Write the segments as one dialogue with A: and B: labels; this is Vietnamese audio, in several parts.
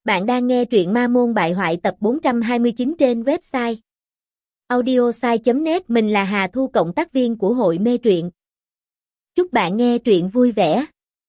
A: Bạn đang nghe truyện Ma Môn Bại Hoại tập 429 trên website audiosai.net. Mình là Hà Thu, cộng tác viên của hội mê truyện. Chúc bạn nghe truyện vui vẻ.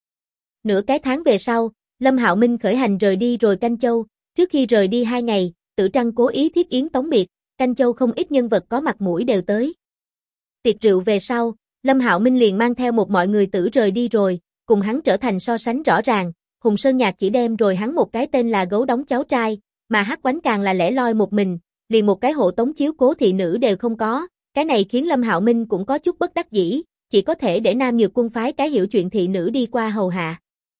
A: Nửa cái tháng về sau, Lâm Hạo Minh khởi hành rời đi rồi Canh Châu. Trước khi rời đi 2 ngày, Tử Trăng cố ý thiết yến tống biệt, Canh Châu không ít nhân vật có mặt mũi đều tới. Tiệc rượu về sau, Lâm Hạo Minh liền mang theo một mọi người tử rời đi rồi, cùng hắn trở thành so sánh rõ ràng. Hùng Sơn Nhạc chỉ đem rồi hắn một cái tên là Gấu Đóng cháu trai, mà Hắc Oánh càng là lẻ loi một mình, liền một cái hộ tống chiếu cố thị nữ đều không có. Cái này khiến Lâm Hạo Minh cũng có chút bất đắc dĩ, chỉ có thể để Nam Nhược Quân phái cái hiểu chuyện thị nữ đi qua hầu hạ.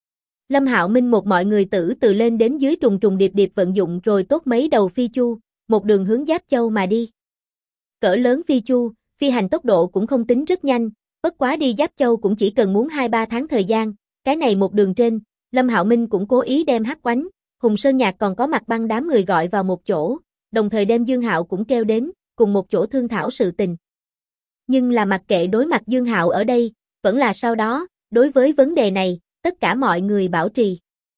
A: Lâm Hạo Minh một mọi người tử từ lên đến dưới trùng trùng điệp điệp vận dụng rồi tốt mấy đầu phi chu, một đường hướng Giáp Châu mà đi. Cỡ lớn phi chu, phi hành tốc độ cũng không tính rất nhanh, bất quá đi Giáp Châu cũng chỉ cần muốn 2-3 tháng thời gian. Cái này một đường trên, Lâm Hạo Minh cũng cố ý đem Hắc Oánh, Hùng Sơn Nhạc còn có Mặt Băng đám người gọi vào một chỗ, đồng thời đem Dương Hạo cũng kêu đến, cùng một chỗ thương thảo sự tình. Nhưng là mặc kệ đối mặt Dương Hạo ở đây, vẫn là sau đó, đối với vấn đề này, tất cả mọi người bảo trì.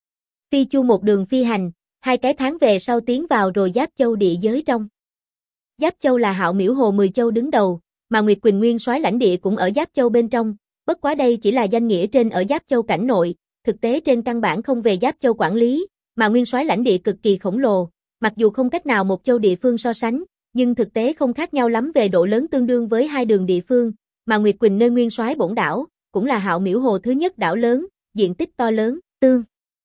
A: Phi chu một đường phi hành, 2 cái tháng về sau tiến vào rồi Giáp Châu địa giới trong. Giáp Châu là Hạo Miễu Hồ 10 châu đứng đầu, mà Nguyệt Quỳnh nguyên soái lãnh địa cũng ở Giáp Châu bên trong, bất quá đây chỉ là danh nghĩa trên ở Giáp Châu cảnh nội. Thực tế trên căn bản không về Giáp Châu quản lý, mà nguyên soái lãnh địa cực kỳ khổng lồ, mặc dù không cách nào một châu địa phương so sánh, nhưng thực tế không khác nhau lắm về độ lớn, tương đương với 2 đường địa phương, mà Nguyệt Quỳnh nơi nguyên soái bổn đảo, cũng là Hạo Miễu Hồ thứ nhất đảo lớn, diện tích to lớn, tương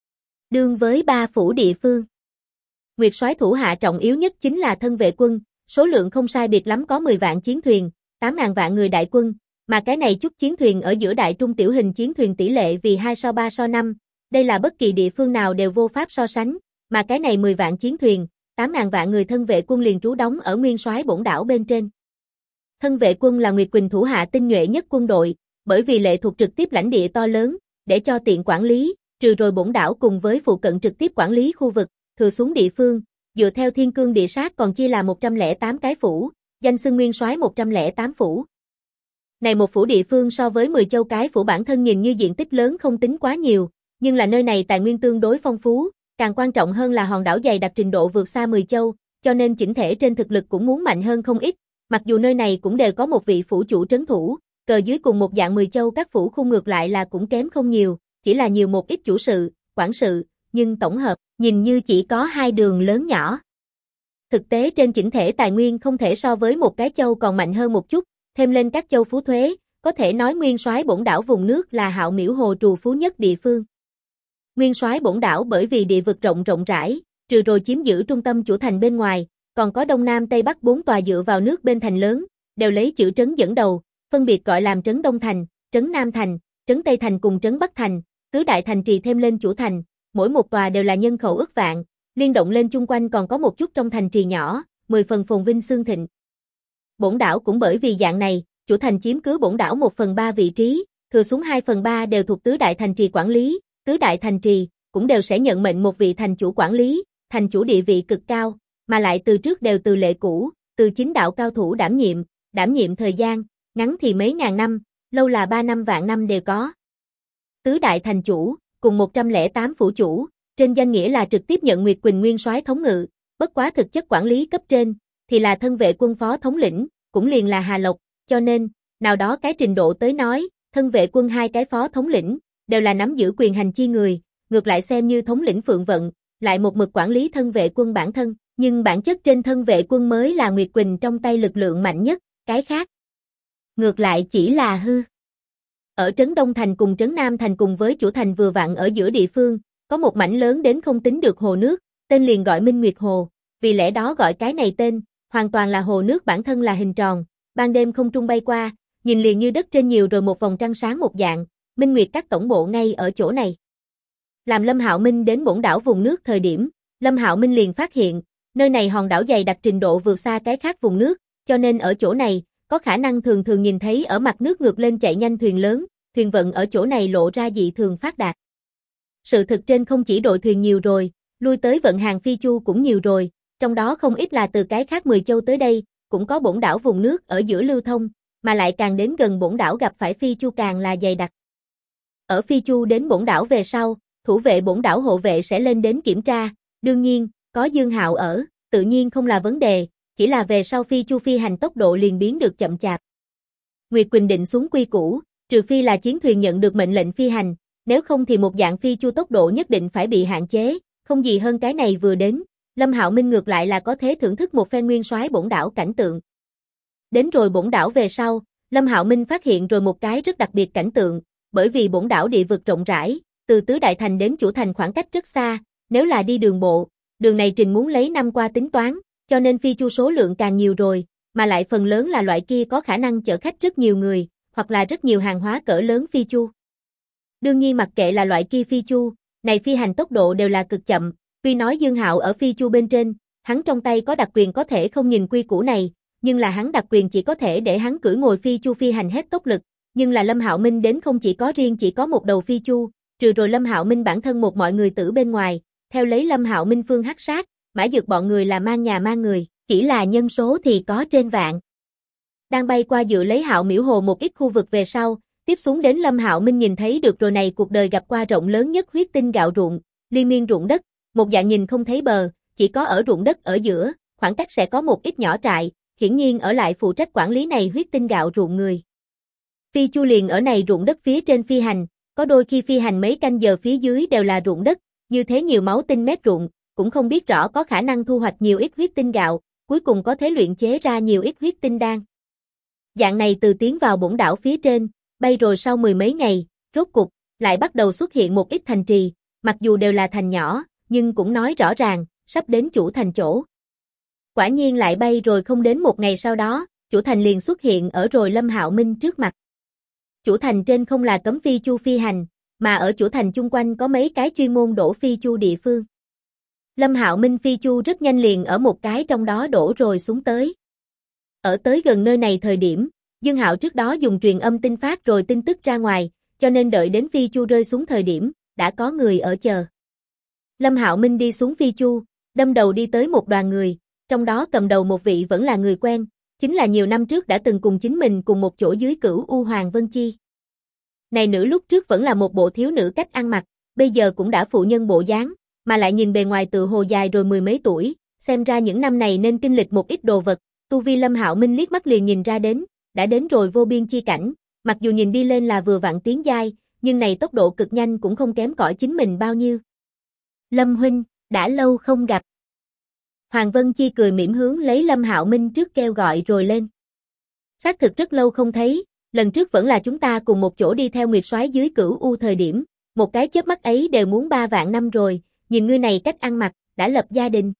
A: đương với 3 phủ địa phương. Nguyệt soái thủ hạ trọng yếu nhất chính là thân vệ quân, số lượng không sai biệt lắm có 10 vạn chiến thuyền, 8.000 vạn người đại quân. Mà cái này chút chiến thuyền ở giữa đại trung tiểu hình chiến thuyền tỷ lệ vì 2:3:5, đây là bất kỳ địa phương nào đều vô pháp so sánh, mà cái này 10 vạn chiến thuyền, 8.000 vạn người thân vệ quân liền trú đóng ở nguyên soái bổn đảo bên trên. Thân vệ quân là Nguyệt Quỳnh thủ hạ tinh nhuệ nhất quân đội, bởi vì lệ thuộc trực tiếp lãnh địa to lớn, để cho tiện quản lý, trừ rồi bổn đảo cùng với phụ cận trực tiếp quản lý khu vực, thừa xuống địa phương, dựa theo thiên cương địa sát còn chia là 108 cái phủ, danh xưng nguyên soái 108 phủ. Này một phủ địa phương so với 10 châu cái phủ bản thân nhìn như diện tích lớn không tính quá nhiều, nhưng là nơi này tài nguyên tương đối phong phú, càng quan trọng hơn là hòn đảo dày đặc trình độ vượt xa 10 châu, cho nên chỉnh thể trên thực lực cũng muốn mạnh hơn không ít, mặc dù nơi này cũng đều có một vị phủ chủ trấn thủ, cờ dưới cùng một dạng 10 châu các phủ khung ngược lại là cũng kém không nhiều, chỉ là nhiều một ít chủ sự, quản sự, nhưng tổng hợp, nhìn như chỉ có 2 đường lớn nhỏ. Thực tế trên chỉnh thể tài nguyên không thể so với một cái châu còn mạnh hơn một chút. Thêm lên các châu phú thuế, có thể nói nguyên soái bổn đảo vùng nước là Hạo Miễu Hồ trù phú nhất địa phương. Nguyên soái bổn đảo bởi vì địa vực rộng rãi, trừ rồi chiếm giữ trung tâm chủ thành bên ngoài, còn có đông nam tây bắc 4 tòa dựa vào nước bên thành lớn, đều lấy chữ trấn dẫn đầu, phân biệt gọi làm trấn Đông Thành, trấn Nam Thành, trấn Tây Thành cùng trấn Bắc Thành, tứ đại thành trì thêm lên chủ thành, mỗi một tòa đều là nhân khẩu ức vạn, liên động lên chung quanh còn có một chút trong thành trì nhỏ, 10 phần phồn vinh xương thịnh. Bổn đảo cũng bởi vì dạng này, chủ thành chiếm cứ bổn đảo 1/3 vị trí, thừa xuống 2/3 đều thuộc tứ đại thành trì quản lý, tứ đại thành trì cũng đều sẽ nhận mệnh một vị thành chủ quản lý, thành chủ địa vị cực cao, mà lại từ trước đều từ lệ cũ, từ chính đạo cao thủ đảm nhiệm thời gian, ngắn thì mấy ngàn năm, lâu là 3 năm vạn năm đều có. Tứ đại thành chủ, cùng 108 phủ chủ, trên danh nghĩa là trực tiếp nhận Nguyệt Quỳnh nguyên soái thống ngự, bất quá thực chất quản lý cấp trên thì là thân vệ quân phó thống lĩnh, cũng liền là Hà Lộc, cho nên, nào đó cái trình độ tới nói, thân vệ quân 2 cái phó thống lĩnh, đều là nắm giữ quyền hành chi người, ngược lại xem như thống lĩnh Phượng Vận, lại một mực quản lý thân vệ quân bản thân, nhưng bản chất trên thân vệ quân mới là Nguyệt Quỳnh trong tay lực lượng mạnh nhất, cái khác ngược lại chỉ là hư. Ở trấn Đông Thành cùng trấn Nam Thành cùng với chủ thành vừa vặn ở giữa địa phương, có một mảnh lớn đến không tính được hồ nước, tên liền gọi Minh Nguyệt Hồ, vì lẽ đó gọi cái này tên, hoàn toàn là hồ nước bản thân là hình tròn, ban đêm không trung bay qua, nhìn liền như đất trên nhiều rồi một vòng trăng sáng một dạng, Minh Nguyệt các tổng bộ ngay ở chỗ này. Làm Lâm Hạo Minh đến bổn đảo vùng nước thời điểm, Lâm Hạo Minh liền phát hiện, nơi này hòn đảo dày đặc trình độ vượt xa cái khác vùng nước, cho nên ở chỗ này, có khả năng thường thường nhìn thấy ở mặt nước ngược lên chạy nhanh thuyền lớn, thuyền vận ở chỗ này lộ ra dị thường phát đạt. Sự thực trên không chỉ đội thuyền nhiều rồi, lui tới vận hàng phi chu cũng nhiều rồi, trong đó không ít là từ cái khác 10 châu tới đây, cũng có bổn đảo vùng nước ở giữa lưu thông, mà lại càng đến gần bổn đảo gặp phải phi chu càng là dày đặc. Ở phi chu đến bổn đảo về sau, thủ vệ bổn đảo hộ vệ sẽ lên đến kiểm tra, Đương nhiên, có Dương Hạo ở, tự nhiên không là vấn đề, chỉ là về sau phi chu phi hành tốc độ liền biến được chậm chạp. Nguyệt Quỳnh định xuống quy củ, trừ phi là chiến thuyền nhận được mệnh lệnh phi hành, nếu không thì một dạng phi chu tốc độ nhất định phải bị hạn chế, không gì hơn cái này vừa đến, Lâm Hạo Minh ngược lại là có thể thưởng thức một phen nguyên soái bổn đảo cảnh tượng. Đến rồi bổn đảo về sau, Lâm Hạo Minh phát hiện rồi một cái rất đặc biệt cảnh tượng, bởi vì bổn đảo địa vực rộng rãi, từ Tứ Đại Thành đến Chủ Thành khoảng cách rất xa, nếu là đi đường bộ, đường này trình muốn lấy năm qua tính toán, cho nên phi chu số lượng càng nhiều rồi, mà lại phần lớn là loại kia có khả năng chở khách rất nhiều người, hoặc là rất nhiều hàng hóa cỡ lớn phi chu. Đương nhiên mặc kệ là loại kia phi chu, này phi hành tốc độ đều là cực chậm, tuy nói Dương Hạo ở phi chu bên trên, hắn trong tay có đặc quyền có thể không nhìn quy củ này, nhưng là hắn đặc quyền chỉ có thể để hắn cưỡi ngồi phi chu phi hành hết tốc lực, nhưng là Lâm Hạo Minh đến không chỉ có riêng chỉ có một đầu phi chu, trừ rồi Lâm Hạo Minh bản thân một mọi người tử bên ngoài, theo lấy Lâm Hạo Minh phương hắc sát, Mã Dược bọn người là mang nhà mang người, chỉ là nhân số thì có trên vạn. Đang bay qua dự lấy Hạo Miễu Hồ một ít khu vực về sau, tiếp xuống đến Lâm Hạo Minh nhìn thấy được rồi này cuộc đời gặp qua rộng lớn nhất huyết tinh gạo ruộng, liên miên ruộng đất, một dạng nhìn không thấy bờ, chỉ có ở ruộng đất ở giữa, khoảng cách sẽ có một ít nhỏ trại, hiển nhiên ở lại phụ trách quản lý này huyết tinh gạo ruộng người. Phi chu liền ở này ruộng đất phía trên phi hành, có đôi khi phi hành mấy canh giờ phía dưới đều là ruộng đất, như thế nhiều máu tinh mét ruộng, cũng không biết rõ có khả năng thu hoạch nhiều ít huyết tinh gạo, cuối cùng có thể luyện chế ra nhiều ít huyết tinh đan. Dạng này từ tiến vào bổn đảo phía trên, bay rồi sau mười mấy ngày, rốt cục, lại bắt đầu xuất hiện một ít thành trì, mặc dù đều là thành nhỏ, nhưng cũng nói rõ ràng, sắp đến chủ thành chỗ. Quả nhiên lại bay rồi không đến một ngày sau đó, chủ thành liền xuất hiện ở rồi Lâm Hạo Minh trước mặt. Chủ thành trên không là cấm phi chu phi hành, mà ở chủ thành chung quanh có mấy cái chuyên môn đổ phi chu địa phương. Lâm Hạo Minh phi chu rất nhanh liền ở một cái trong đó đổ rồi xuống tới. Ở tới gần nơi này thời điểm, Dương Hạo trước đó dùng truyền âm tin phát rồi tin tức ra ngoài, cho nên đợi đến phi chu rơi xuống thời điểm, đã có người ở chờ. Lâm Hạo Minh đi xuống phi chu, đâm đầu đi tới một đoàn người, trong đó cầm đầu một vị vẫn là người quen, chính là nhiều năm trước đã từng cùng chính mình cùng một chỗ dưới Cửu U Hoàng Vân Chi. Này nữ lúc trước vẫn là một bộ thiếu nữ cách ăn mặc, bây giờ cũng đã phụ nhân bộ dáng, mà lại nhìn bề ngoài tự hồ dài rồi mười mấy tuổi, xem ra những năm này nên kinh lịch một ít đồ vật, tu vi Lâm Hạo Minh liếc mắt liền nhìn ra đến, đã đến rồi vô biên chi cảnh, mặc dù nhìn đi lên là vừa vặn tiến giai, nhưng này tốc độ cực nhanh cũng không kém cỏi chính mình bao nhiêu. Lâm huynh, đã lâu không gặp. Hoàng Vân Chi cười mỉm hướng lấy Lâm Hạo Minh trước kêu gọi rồi lên. Xác thực rất lâu không thấy, lần trước vẫn là chúng ta cùng một chỗ đi theo Nguyệt Soái dưới Cửu U thời điểm, một cái chớp mắt ấy đều muốn 3 vạn năm rồi, nhìn ngươi này cách ăn mặc, đã lập gia đình.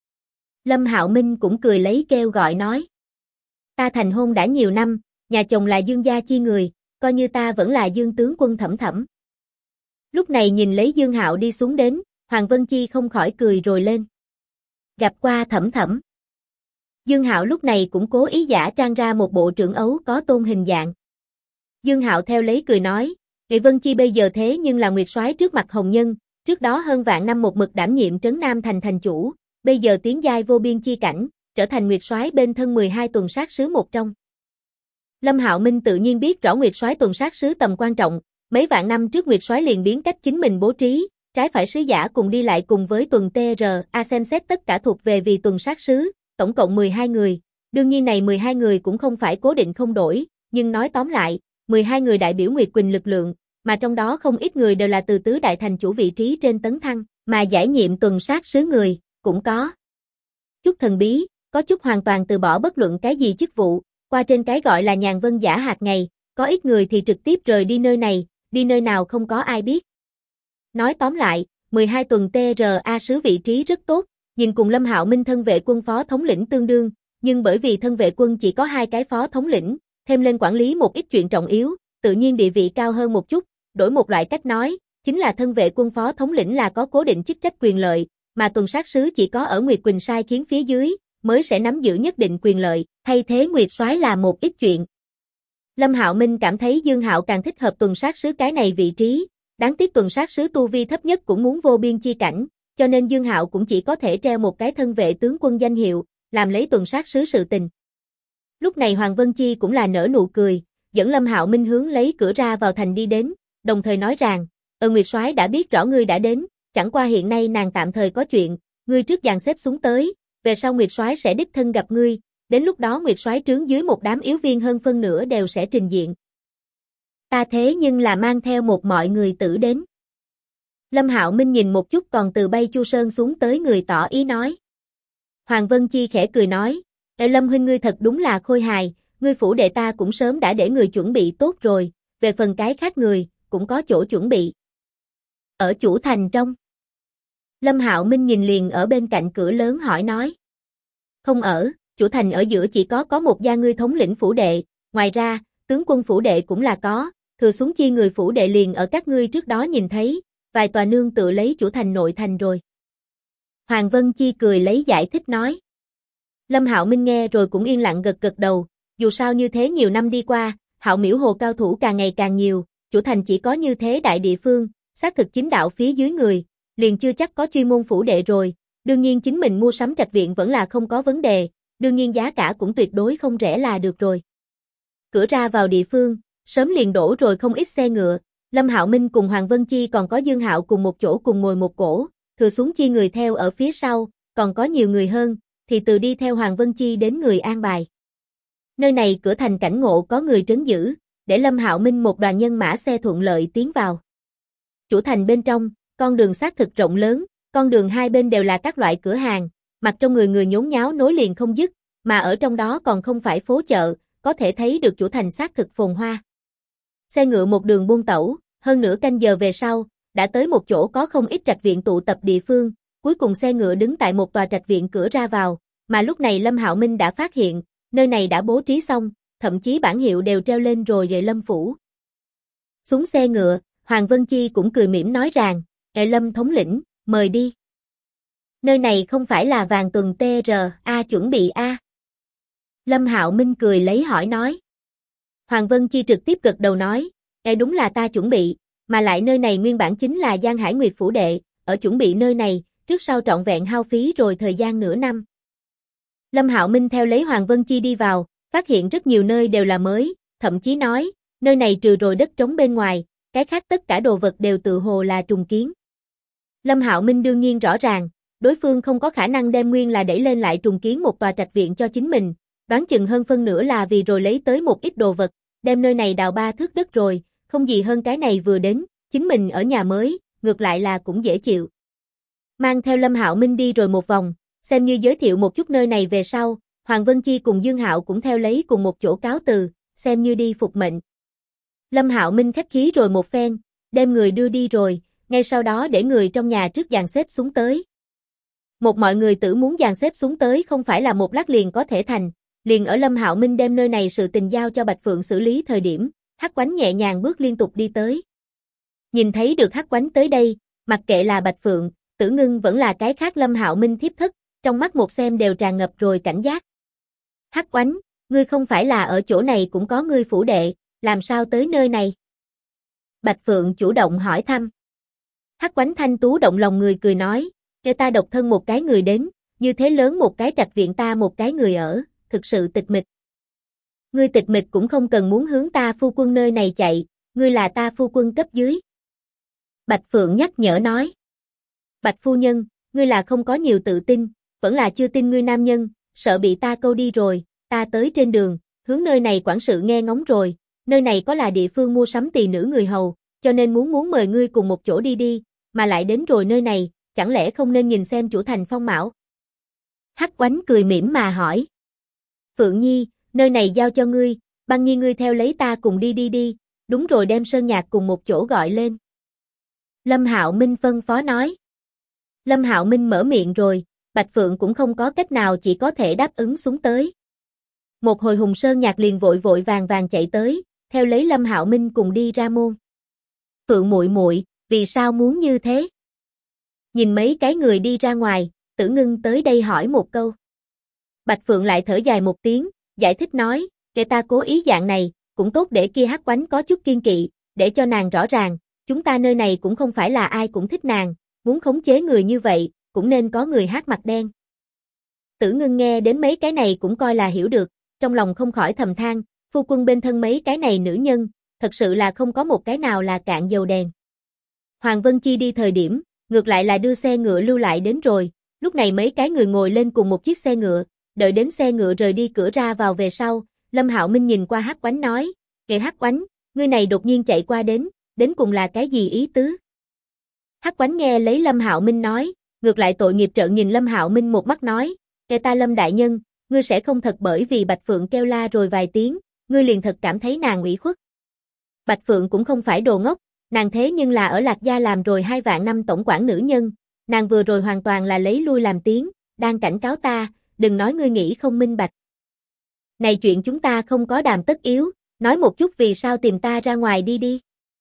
A: Lâm Hạo Minh cũng cười lấy kêu gọi nói. Ta thành hôn đã nhiều năm, nhà chồng là Dương gia chi người, coi như ta vẫn là Dương tướng quân Thẩm Thẩm. Lúc này nhìn lấy Dương Hạo đi xuống đến, Hoàng Vân Chi không khỏi cười rồi lên. Gặp qua Thẩm Thẩm. Dương Hạo lúc này cũng cố ý giả trang ra một bộ trưởng ấu có tôn hình dạng. Dương Hạo theo lấy cười nói, Nghị Vân Chi bây giờ thế nhưng là Nguyệt Soái trước mặt hồng nhân, trước đó hơn vạn năm một mực đảm nhiệm Trấn Nam thành thành chủ, bây giờ tiến giai vô biên chi cảnh, trở thành Nguyệt Soái bên thân 12 tuần sát sứ một trong. Lâm Hạo Minh tự nhiên biết rõ Nguyệt Soái tuần sát sứ tầm quan trọng, mấy vạn năm trước Nguyệt Soái liền biến cách chính mình bố trí, trái phải sứ giả cùng đi lại cùng với tuần TRA xem xét tất cả thuộc về vì tuần sát sứ, tổng cộng 12 người. Đương nhiên này 12 người cũng không phải cố định không đổi, nhưng nói tóm lại, 12 người đại biểu Nguyệt Quỳnh lực lượng, mà trong đó không ít người đều là từ tứ đại thành chủ vị trí trên tấn thăng, mà giải nhiệm tuần sát sứ người, cũng có chút thần bí, có chút hoàn toàn từ bỏ bất luận cái gì chức vụ, qua trên cái gọi là nhàn vân giả hạt ngày, có ít người thì trực tiếp rời đi nơi này, đi nơi nào không có ai biết. Nói tóm lại, 12 tuần TRA sứ vị trí rất tốt, nhìn cùng Lâm Hạo Minh thân vệ quân phó thống lĩnh tương đương, nhưng bởi vì thân vệ quân chỉ có 2 cái phó thống lĩnh, thêm lên quản lý một ít chuyện trọng yếu, tự nhiên địa vị cao hơn một chút, đổi một loại cách nói, chính là thân vệ quân phó thống lĩnh là có cố định chức trách quyền lợi, mà tuần sát sứ chỉ có ở Nguyệt Quỳnh sai khiến phía dưới, mới sẽ nắm giữ nhất định quyền lợi, thay thế Nguyệt Soái là một ít chuyện. Lâm Hạo Minh cảm thấy Dương Hạo càng thích hợp tuần sát sứ cái này vị trí, đáng tiếc tuần sát sứ tu vi thấp nhất cũng muốn vô biên chi cảnh, cho nên Dương Hạo cũng chỉ có thể treo một cái thân vệ tướng quân danh hiệu, làm lấy tuần sát sứ sự tình. Lúc này Hoàng Vân Chi cũng là nở nụ cười, dẫn Lâm Hạo Minh hướng lấy cửa ra vào thành đi đến, đồng thời nói rằng, Nguyệt Soái đã biết rõ ngươi đã đến, chẳng qua hiện nay nàng tạm thời có chuyện, ngươi trước dàn xếp xuống tới, về sau Nguyệt Soái sẽ đích thân gặp ngươi, đến lúc đó Nguyệt Soái trướng dưới một đám yếu viên hơn phân nửa đều sẽ trình diện. Ta thế nhưng là mang theo một mọi người tử đến. Lâm Hạo Minh nhìn một chút còn từ bay Chu Sơn xuống tới người tỏ ý nói. Hoàng Vân Chi khẽ cười nói, Lâm huynh ngươi thật đúng là khôi hài, ngươi phủ đệ ta cũng sớm đã để người chuẩn bị tốt rồi, về phần cái khác người, cũng có chỗ chuẩn bị. Ở chủ thành trong. Lâm Hạo Minh nhìn liền ở bên cạnh cửa lớn hỏi nói. Không ở, chủ thành ở giữa chỉ có một gia ngươi thống lĩnh phủ đệ, ngoài ra, tướng quân phủ đệ cũng là có, thừa xuống chi người phủ đệ liền ở các ngươi trước đó nhìn thấy, vài tòa nương tự lấy chủ thành nội thành rồi. Hoàng Vân Chi cười lấy giải thích nói. Lâm Hạo Minh nghe rồi cũng yên lặng gật gật đầu, dù sao như thế nhiều năm đi qua, Hạo Miễu Hồ cao thủ càng ngày càng nhiều, chủ thành chỉ có như thế đại địa phương, xác thực chính đạo phía dưới người, liền chưa chắc có chuyên môn phủ đệ rồi, đương nhiên chính mình mua sắm trạch viện vẫn là không có vấn đề, đương nhiên giá cả cũng tuyệt đối không rẻ là được rồi. Cửa ra vào địa phương, sớm liền đổ rồi không ít xe ngựa, Lâm Hạo Minh cùng Hoàng Vân Chi còn có Dương Hạo cùng một chỗ cùng ngồi một cổ, thừa xuống chi người theo ở phía sau, còn có nhiều người hơn, thì từ đi theo Hoàng Vân Chi đến người an bài. Nơi này cửa thành cảnh ngộ có người trấn giữ, để Lâm Hạo Minh một đoàn nhân mã xe thuận lợi tiến vào. Chủ thành bên trong, con đường xác thực rộng lớn, con đường hai bên đều là các loại cửa hàng, mặt trong người nhốn nháo nối liền không dứt, mà ở trong đó còn không phải phố chợ, có thể thấy được chủ thành xác thực phồn hoa. Xe ngựa một đường buôn tẩu, hơn nửa canh giờ về sau, đã tới một chỗ có không ít trạch viện tụ tập địa phương, cuối cùng xe ngựa đứng tại một tòa trạch viện cửa ra vào, mà lúc này Lâm Hạo Minh đã phát hiện, nơi này đã bố trí xong, thậm chí bảng hiệu đều treo lên rồi về Lâm phủ. Xuống xe ngựa, Hoàng Vân Chi cũng cười mỉm nói rằng, Lâm thống lĩnh, mời đi. Nơi này không phải là Vàng Tuần TRA chuẩn bị a? Lâm Hạo Minh cười lấy hỏi nói. Hoàng Vân Chi trực tiếp gật đầu nói, đúng là ta chuẩn bị, mà lại nơi này nguyên bản chính là Giang Hải Nguyệt phủ đệ, ở chuẩn bị nơi này, trước sau trọn vẹn hao phí rồi thời gian nửa năm. Lâm Hạo Minh theo lấy Hoàng Vân Chi đi vào, phát hiện rất nhiều nơi đều là mới, thậm chí nói, nơi này trừ rồi đất trống bên ngoài, cái khác tất cả đồ vật đều tự hồ là trùng kiến. Lâm Hạo Minh đương nhiên rõ ràng, đối phương không có khả năng đem nguyên là đẩy lên lại trùng kiến một tòa trạch viện cho chính mình, đoán chừng hơn phân nửa là vì rồi lấy tới một ít đồ vật, đem nơi này đào 3 thước đất rồi, không gì hơn cái này vừa đến, chính mình ở nhà mới, ngược lại là cũng dễ chịu. Mang theo Lâm Hạo Minh đi rồi một vòng, xem như giới thiệu một chút nơi này về sau, Hoàng Vân Chi cùng Dương Hạo cũng theo lấy cùng một chỗ cáo từ, xem như đi phục mệnh. Lâm Hạo Minh khách khí rồi một phen, đem người đưa đi rồi, ngay sau đó để người trong nhà trước dàn xếp xuống tới. Một mọi người tử muốn dàn xếp xuống tới không phải là một lát liền có thể thành, liền ở Lâm Hạo Minh đem nơi này sự tình giao cho Bạch Phượng xử lý thời điểm, Hắc Quánh nhẹ nhàng bước liên tục đi tới. Nhìn thấy được Hắc Quánh tới đây, mặc kệ là Bạch Phượng, Tử Ngưng vẫn là cái khác Lâm Hạo Minh thiếp thất, trong mắt một xem đều tràn ngập rồi cảnh giác. Hắc Quánh, ngươi không phải là ở chỗ này cũng có ngươi phủ đệ, làm sao tới nơi này? Bạch Phượng chủ động hỏi thăm. Hắc Quánh thanh tú động lòng người cười nói, cho ta độc thân một cái người đến, như thế lớn một cái trạch viện ta một cái người ở, thực sự tịch mịch. Ngươi tịch mịch cũng không cần muốn hướng ta phu quân nơi này chạy, ngươi là ta phu quân cấp dưới. Bạch Phượng nhắc nhở nói. Bạch phu nhân, ngươi là không có nhiều tự tin, vẫn là chưa tin ngươi nam nhân, sợ bị ta câu đi rồi, ta tới trên đường, hướng nơi này quản sự nghe ngóng rồi, nơi này có là địa phương mua sắm tỳ nữ người hầu, cho nên muốn mời ngươi cùng một chỗ đi đi, mà lại đến rồi nơi này, chẳng lẽ không nên nhìn xem chủ thành phong mạo? Hắc Quánh cười mỉm mà hỏi. Phượng Nhi, nơi này giao cho ngươi, Băng Nhi ngươi theo lấy ta cùng đi, đúng rồi đem Sơn Nhạc cùng một chỗ gọi lên. Lâm Hạo Minh phân phó nói. Lâm Hạo Minh mở miệng rồi, Bạch Phượng cũng không có cách nào chỉ có thể đáp ứng xuống tới. Một hồi Hùng Sơn Nhạc liền vội vội vàng vàng chạy tới, theo lấy Lâm Hạo Minh cùng đi ra môn. Phượng muội muội, vì sao muốn như thế? Nhìn mấy cái người đi ra ngoài, Tử Ngưng tới đây hỏi một câu. Bạch Phượng lại thở dài một tiếng, giải thích nói, để ta cố ý dạng này, cũng tốt để kia Hắc Quánh có chút kiên kỵ, để cho nàng rõ ràng, chúng ta nơi này cũng không phải là ai cũng thích nàng, muốn khống chế người như vậy, cũng nên có người hát mặt đen. Tử Ngưng nghe đến mấy cái này cũng coi là hiểu được, trong lòng không khỏi thầm than, phu quân bên thân mấy cái này nữ nhân, thật sự là không có một cái nào là cạn dầu đèn. Hoàng Vân Chi đi thời điểm, ngược lại là đưa xe ngựa lưu lại đến rồi, Lúc này mấy cái người ngồi lên cùng một chiếc xe ngựa, đợi đến xe ngựa rời đi cửa ra vào về sau, Lâm Hạo Minh nhìn qua Hắc Oánh nói, "Kệ Hắc Oánh, ngươi này đột nhiên chạy qua đến cùng là cái gì ý tứ?" Hắc Oánh nghe lấy Lâm Hạo Minh nói, ngược lại tội nghiệp trợn nhìn Lâm Hạo Minh một mắt nói, "Kệ ta Lâm đại nhân, ngươi sẽ không thật bởi vì Bạch Phượng kêu la rồi vài tiếng, ngươi liền thật cảm thấy nàng ủy khuất." Bạch Phượng cũng không phải đồ ngốc, nàng thế nhưng là ở Lạc Gia làm rồi 2 vạn năm tổng quản nữ nhân, nàng vừa rồi hoàn toàn là lấy lui làm tiếng, đang cảnh cáo ta, đừng nói ngươi nghĩ không minh bạch. Này chuyện chúng ta không có đàm tất yếu, nói một chút vì sao tìm ta ra ngoài đi.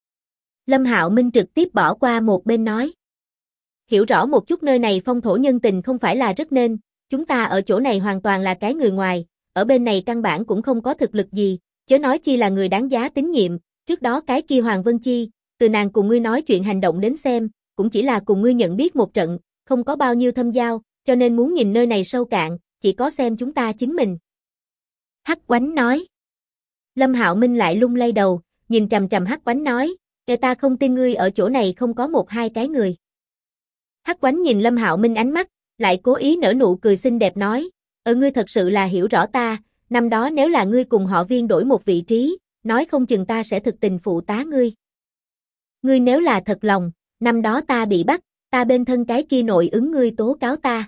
A: Lâm Hạo Minh trực tiếp bỏ qua một bên nói. Hiểu rõ một chút nơi này phong thổ nhân tình không phải là rất nên, chúng ta ở chỗ này hoàn toàn là cái người ngoài, ở bên này căn bản cũng không có thực lực gì, chớ nói chi là người đáng giá tín nhiệm, trước đó cái kia Hoàng Vân Chi, từ nàng cùng ngươi nói chuyện hành động đến xem, cũng chỉ là cùng ngươi nhận biết một trận, không có bao nhiêu thâm giao, cho nên muốn nhìn nơi này sâu cạn, chỉ có xem chúng ta chính mình. Hắc Oánh nói. Lâm Hạo Minh lại lung lay đầu, nhìn trầm trầm Hắc Oánh nói, "Kệ ta không tin ngươi ở chỗ này không có 1-2 cái người." Hắc Oánh nhìn Lâm Hạo Minh ánh mắt, lại cố ý nở nụ cười xinh đẹp nói, ngươi thật sự là hiểu rõ ta, năm đó nếu là ngươi cùng họ Viên đổi một vị trí, nói không chừng ta sẽ thực tình phụ tá ngươi. Ngươi nếu là thật lòng, năm đó ta bị bắt, ta bên thân cái kia nội ứng ngươi tố cáo ta."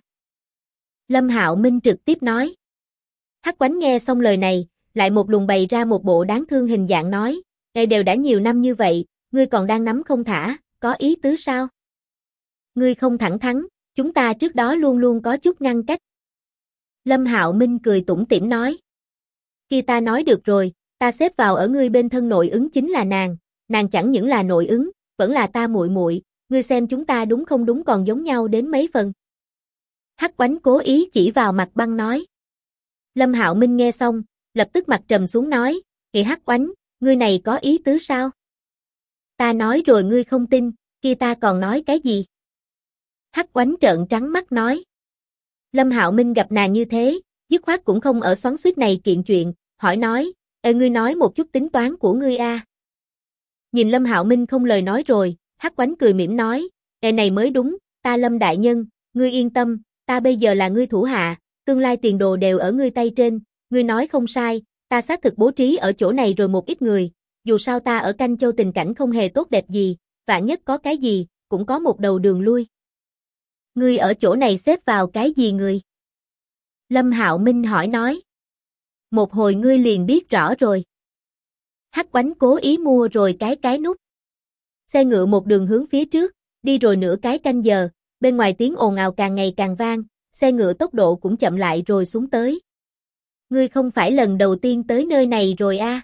A: Lâm Hạo Minh trực tiếp nói. Hắc Oánh nghe xong lời này, lại một lùng bày ra một bộ đáng thương hình dạng nói, đều đã nhiều năm như vậy, ngươi còn đang nắm không thả, có ý tứ sao? Ngươi không thẳng thắn, chúng ta trước đó luôn luôn có chút ngăn cách. Lâm Hạo Minh cười tủm tỉm nói. Khi ta nói được rồi, ta xếp vào ở ngươi bên thân nội ứng chính là nàng chẳng những là nội ứng, vẫn là ta muội muội, ngươi xem chúng ta đúng không đúng còn giống nhau đến mấy phần. Hắc Oánh cố ý chỉ vào Mặt Băng nói. Lâm Hạo Minh nghe xong, lập tức mặt trầm xuống nói, "Kệ Hắc Oánh, ngươi này có ý tứ sao? Ta nói rồi ngươi không tin, kia ta còn nói cái gì?" Hắc Oánh trợn trắng mắt nói. Lâm Hạo Minh gặp nàng như thế, dứt khoát cũng không ở xoắn xuýt này kiện chuyện, hỏi nói, ngươi nói một chút tính toán của ngươi a." Nhìn Lâm Hạo Minh không lời nói rồi, Hắc Oánh cười mỉm nói, này mới đúng, ta Lâm đại nhân, ngươi yên tâm, ta bây giờ là ngươi thủ hạ, tương lai tiền đồ đều ở ngươi tay trên, ngươi nói không sai, ta xác thực bố trí ở chỗ này rồi một ít người, dù sao ta ở Canh Châu tình cảnh không hề tốt đẹp gì, vạn nhất có cái gì, cũng có một đầu đường lui. Ngươi ở chỗ này xếp vào cái gì người? Lâm Hạo Minh hỏi nói. Một hồi ngươi liền biết rõ rồi. Hắc Oánh cố ý mua rồi cái nút. Xe ngựa một đường hướng phía trước, đi rồi nửa cái canh giờ, bên ngoài tiếng ồn ào càng ngày càng vang, xe ngựa tốc độ cũng chậm lại rồi xuống tới. Ngươi không phải lần đầu tiên tới nơi này rồi a?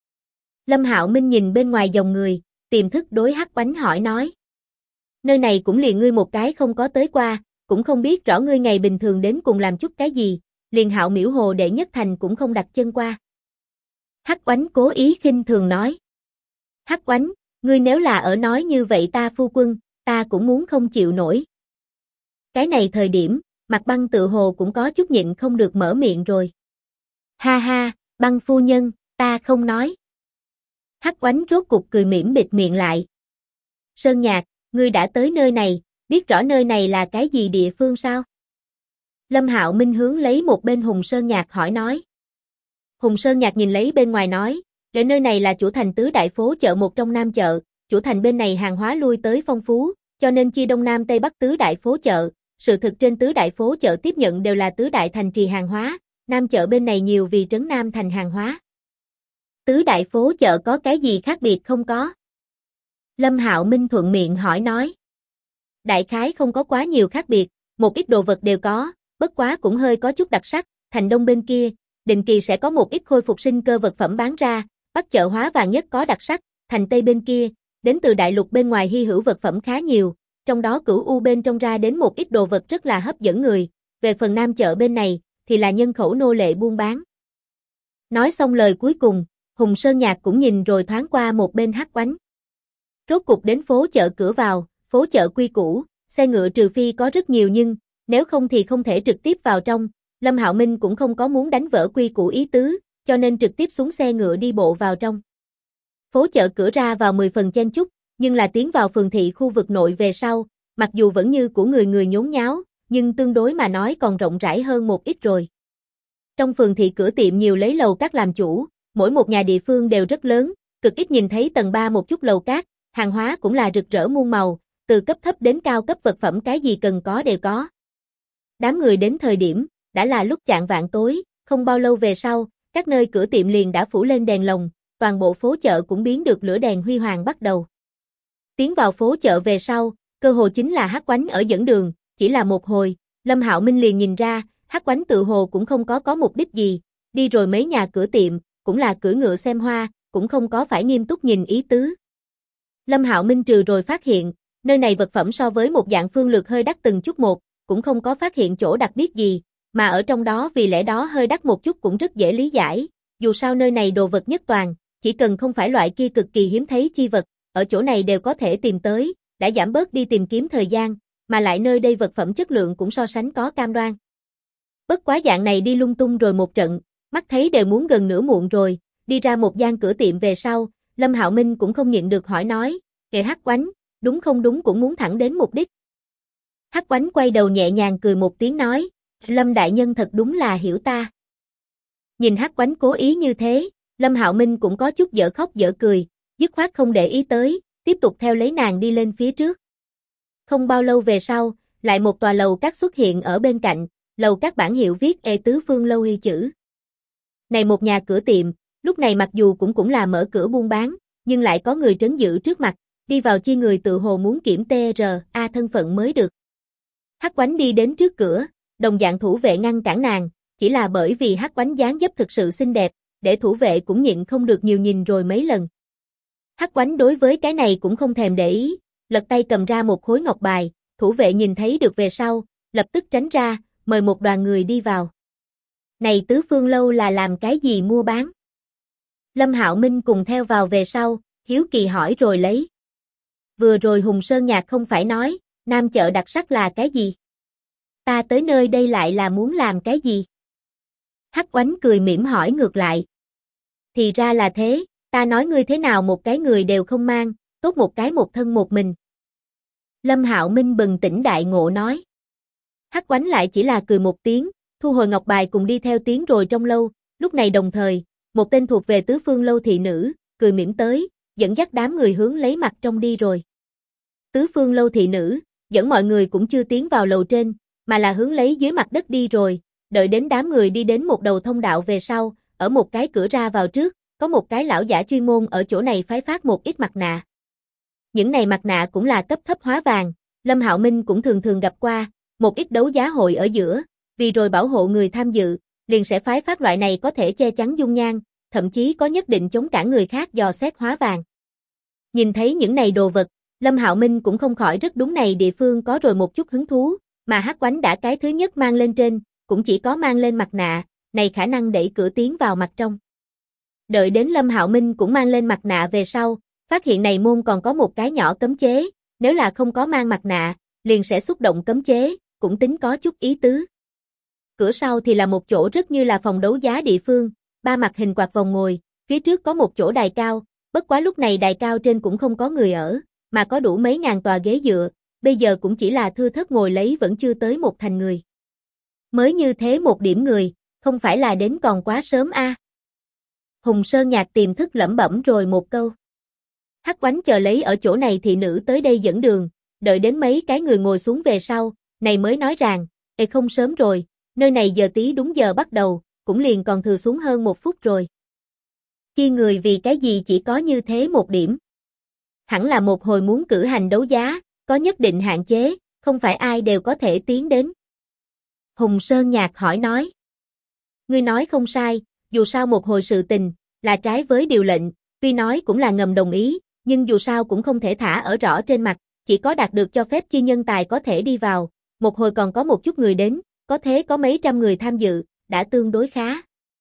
A: Lâm Hạo Minh nhìn bên ngoài dòng người, tiềm thức đối Hắc Oánh hỏi nói. Nơi này cũng liền ngươi một cái không có tới qua, cũng không biết rõ ngươi ngày bình thường đến cùng làm chút cái gì, liền Hạo Miễu Hồ đệ nhất thành cũng không đặt chân qua. Hắc Oánh cố ý khinh thường nói. Hắc Oánh, ngươi nếu là ở nói như vậy ta phu quân, ta cũng muốn không chịu nổi. Cái này thời điểm, Mặt Băng tự hồ cũng có chút nhịn không được mở miệng rồi. Ha ha, Băng phu nhân, ta không nói. Hắc Oánh rốt cục cười mỉm bịt miệng lại. Sơn Nhạc, ngươi đã tới nơi này, biết rõ nơi này là cái gì địa phương sao? Lâm Hạo Minh hướng lấy một bên Hùng Sơn Nhạc hỏi nói. Hùng Sơn Nhạc nhìn lấy bên ngoài nói, để nơi này là chủ thành tứ đại phố chợ một trong Nam chợ, chủ thành bên này hàng hóa lui tới phong phú, cho nên chia Đông Nam Tây Bắc tứ đại phố chợ, sự thực trên tứ đại phố chợ tiếp nhận đều là tứ đại thành trì hàng hóa, Nam chợ bên này nhiều vì trấn Nam thành hàng hóa. Tứ đại phố chợ có cái gì khác biệt không có? Lâm Hạo Minh thuận miệng hỏi nói. Đại khái không có quá nhiều khác biệt, một ít đồ vật đều có, bất quá cũng hơi có chút đặc sắc, thành Đông bên kia, định kỳ sẽ có một ít khôi phục sinh cơ vật phẩm bán ra, Bắc chợ hóa vàng nhất có đặc sắc, thành Tây bên kia, đến từ đại lục bên ngoài hy hữu vật phẩm khá nhiều, trong đó Cửu U bên trong ra đến một ít đồ vật rất là hấp dẫn người, về phần Nam chợ bên này, thì là nhân khẩu nô lệ buôn bán. Nói xong lời cuối cùng, Hùng Sơn Nhạc cũng nhìn rồi thoáng qua một bên Hắc Oánh. Rốt cục đến phố chợ cửa vào, phố chợ quy củ, xe ngựa trừ phi có rất nhiều nhưng, nếu không thì không thể trực tiếp vào trong, Lâm Hạo Minh cũng không có muốn đánh vỡ quy củ ý tứ, cho nên trực tiếp xuống xe ngựa đi bộ vào trong. Phố chợ cửa ra vào 10 phần chen chúc, nhưng là tiến vào phường thị khu vực nội về sau, mặc dù vẫn như của người người nhốn nháo, nhưng tương đối mà nói còn rộng rãi hơn một ít rồi. Trong phường thị cửa tiệm nhiều lấy lầu các làm chủ, mỗi một nhà địa phương đều rất lớn, cực ít nhìn thấy tầng 3 một chút lầu các, hàng hóa cũng là rực rỡ muôn màu, từ cấp thấp đến cao cấp vật phẩm cái gì cần có đều có. Đám người đến thời điểm, đã là lúc chạng vạng tối, không bao lâu về sau, các nơi cửa tiệm liền đã phủ lên đèn lồng, toàn bộ phố chợ cũng biến được lửa đèn huy hoàng bắt đầu. Tiến vào phố chợ về sau, cơ hồ chính là Hắc Oánh ở dẫn đường, chỉ là một hồi, Lâm Hạo Minh liền nhìn ra, Hắc Oánh tự hồ cũng không có mục đích gì, đi rồi mấy nhà cửa tiệm, cũng là cưỡi ngựa xem hoa, cũng không có phải nghiêm túc nhìn ý tứ. Lâm Hạo Minh trừ rồi phát hiện, nơi này vật phẩm so với một dạng phương lược hơi đắt từng chút một, cũng không có phát hiện chỗ đặc biệt gì, mà ở trong đó vì lẽ đó hơi đắt một chút cũng rất dễ lý giải, dù sao nơi này đồ vật nhất toàn, chỉ cần không phải loại kia cực kỳ hiếm thấy chi vật, ở chỗ này đều có thể tìm tới, đã giảm bớt đi tìm kiếm thời gian, mà lại nơi đây vật phẩm chất lượng cũng so sánh có cam đoan. Bất quá dạng này đi lung tung rồi một trận, mắt thấy đều muốn gần nửa muộn rồi, đi ra một gian cửa tiệm về sau, Lâm Hạo Minh cũng không nhịn được hỏi nói, kệ Hắc Oánh, đúng không đúng cũng muốn thẳng đến mục đích. Hắc Oánh quay đầu nhẹ nhàng cười một tiếng nói, Lâm đại nhân thật đúng là hiểu ta. Nhìn Hắc Oánh cố ý như thế, Lâm Hạo Minh cũng có chút dở khóc dở cười, dứt khoát không để ý tới, tiếp tục theo lấy nàng đi lên phía trước. Không bao lâu về sau, lại một tòa lầu các xuất hiện ở bên cạnh, lầu các bảng hiệu viết Tứ Phương Lâu y chữ. Này một nhà cửa tiệm, lúc này mặc dù cũng là mở cửa buôn bán, nhưng lại có người trấn giữ trước mặt, đi vào chi người tự hồ muốn kiểm TRA thân phận mới được. Hắc Oánh đi đến trước cửa, đồng dạng thủ vệ ngăn cản nàng, chỉ là bởi vì Hắc Oánh dáng dấp thực sự xinh đẹp, để thủ vệ cũng nhịn không được nhiều nhìn rồi mấy lần. Hắc Oánh đối với cái này cũng không thèm để ý, lật tay cầm ra một khối ngọc bài, thủ vệ nhìn thấy được về sau, lập tức tránh ra, mời một đoàn người đi vào. Này Tứ Phương Lâu là làm cái gì mua bán? Lâm Hạo Minh cùng theo vào về sau, hiếu kỳ hỏi rồi lấy. Vừa rồi Hùng Sơn Nhạc không phải nói, Nam chợ đặc sắc là cái gì? Ta tới nơi đây lại là muốn làm cái gì? Hắc Oánh cười mỉm hỏi ngược lại. Thì ra là thế, ta nói ngươi thế nào một cái người đều không mang, tốt một cái một thân một mình. Lâm Hạo Minh bừng tỉnh đại ngộ nói. Hắc Oánh lại chỉ là cười một tiếng, thu hồi ngọc bài cùng đi theo tiếng rồi trong lâu, lúc này đồng thời, một tên thuộc về Tứ Phương Lâu thị nữ, cười mỉm tới, dẫn dắt đám người hướng lấy mặt trong đi rồi. Tứ Phương Lâu thị nữ, dẫn mọi người cũng chưa tiến vào lầu trên, mà là hướng lấy dưới mặt đất đi rồi, đợi đến đám người đi đến một đầu thông đạo về sau, ở một cái cửa ra vào trước, có một cái lão giả chuyên môn ở chỗ này phái phát một ít mặt nạ. Những này mặt nạ cũng là cấp thấp hóa vàng, Lâm Hạo Minh cũng thường thường gặp qua, một ít đấu giá hội ở giữa, vì rồi bảo hộ người tham dự, liền sẽ phái phát loại này có thể che chắn dung nhan, thậm chí có nhất định chống cả người khác dò xét hóa vàng. Nhìn thấy những này đồ vật, Lâm Hạo Minh cũng không khỏi rất đúng này địa phương có rồi một chút hứng thú, mà Hắc Oánh đã cái thứ nhất mang lên trên, cũng chỉ có mang lên mặt nạ, này khả năng đẩy cửa tiến vào mặt trong. Đợi đến Lâm Hạo Minh cũng mang lên mặt nạ về sau, phát hiện này môn còn có một cái nhỏ cấm chế, nếu là không có mang mặt nạ, liền sẽ xúc động cấm chế, cũng tính có chút ý tứ. Cửa sau thì là một chỗ rất như là phòng đấu giá địa phương, ba mặt hình quạt vòng ngồi, phía trước có một chỗ đài cao, bất quá lúc này đài cao trên cũng không có người ở, mà có đủ mấy ngàn tòa ghế dựa, bây giờ cũng chỉ là thưa thớt ngồi lấy vẫn chưa tới một thành người. Mới như thế một điểm người, không phải là đến còn quá sớm a. Hùng Sơn Nhạc tiềm thức lẩm bẩm rồi một câu. Hắc Oánh chờ lấy ở chỗ này thị nữ tới đây dẫn đường, đợi đến mấy cái người ngồi xuống về sau, này mới nói rằng, không sớm rồi, nơi này giờ tí đúng giờ bắt đầu, cũng liền còn thừa xuống hơn 1 phút rồi. Chi người vì cái gì chỉ có như thế một điểm? Hẳn là một hồi muốn cử hành đấu giá, có nhất định hạn chế, không phải ai đều có thể tiến đến. Hùng Sơn Nhạc hỏi nói. Ngươi nói không sai, dù sao một hồi sự tình, là trái với điều lệnh, tuy nói cũng là ngầm đồng ý, nhưng dù sao cũng không thể thả ở rõ trên mặt, chỉ có đạt được cho phép chi nhân tài có thể đi vào, một hồi còn có một chút người đến, có thế có mấy trăm người tham dự, đã tương đối khá.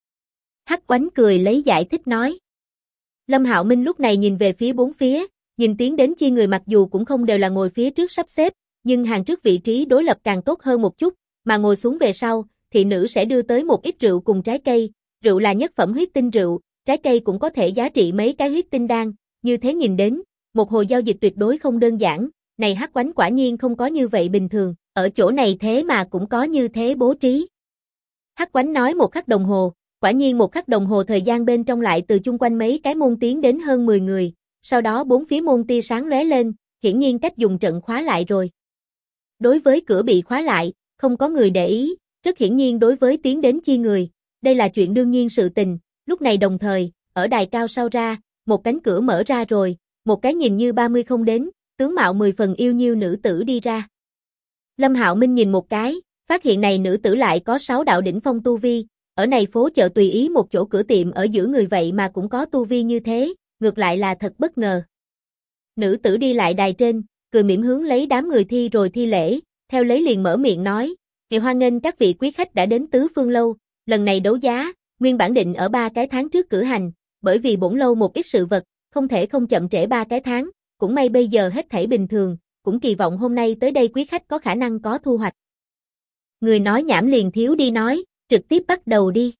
A: Hắc Oánh cười lấy giải thích nói. Lâm Hạo Minh lúc này nhìn về phía bốn phía, nhìn tiến đến chi người mặc dù cũng không đều là ngồi phía trước sắp xếp, nhưng hàng trước vị trí đối lập càng tốt hơn một chút, mà ngồi xuống về sau, thị nữ sẽ đưa tới một ít rượu cùng trái cây, rượu là nhất phẩm huyết tinh rượu, trái cây cũng có thể giá trị mấy cái huyết tinh đan, như thế nhìn đến, một hồi giao dịch tuyệt đối không đơn giản, này Hắc Oánh quả nhiên không có như vậy bình thường, Ở chỗ này thế mà cũng có như thế bố trí. Hắc Oánh nói 1 khắc đồng hồ, quả nhiên 1 khắc đồng hồ thời gian bên trong lại từ chung quanh mấy cái môn tiến đến hơn 10 người, sau đó 4 phía môn tia sáng lóe lên, hiển nhiên cách dùng trận khóa lại rồi. Đối với cửa bị khóa lại, không có người để ý, rất hiển nhiên đối với tiến đến chi người, đây là chuyện đương nhiên sự tình, lúc này đồng thời, ở đài cao sau ra, một cánh cửa mở ra rồi, một cái nhìn như 30 không đến, tướng mạo 10 phần yêu nhiêu nữ tử đi ra. Lâm Hạo Minh nhìn một cái, phát hiện này nữ tử lại có 6 đạo đỉnh phong tu vi, ở này phố chợ tùy ý một chỗ cửa tiệm ở giữa người vậy mà cũng có tu vi như thế, ngược lại là thật bất ngờ. Nữ tử đi lại đài trên, cười mỉm hướng lấy đám người thi rồi thi lễ, theo lấy liền mở miệng nói, "Kỳ hoan nghênh các vị quý khách đã đến Tứ Phương lâu, lần này đấu giá, nguyên bản định ở 3 cái tháng trước cử hành, bởi vì bổn lâu một ít sự vật, không thể không chậm trễ 3 cái tháng, cũng may bây giờ hết thảy bình thường, cũng kỳ vọng hôm nay tới đây quý khách có khả năng có thu hoạch." Người nói nhảm liền thiếu đi nói, trực tiếp bắt đầu đi.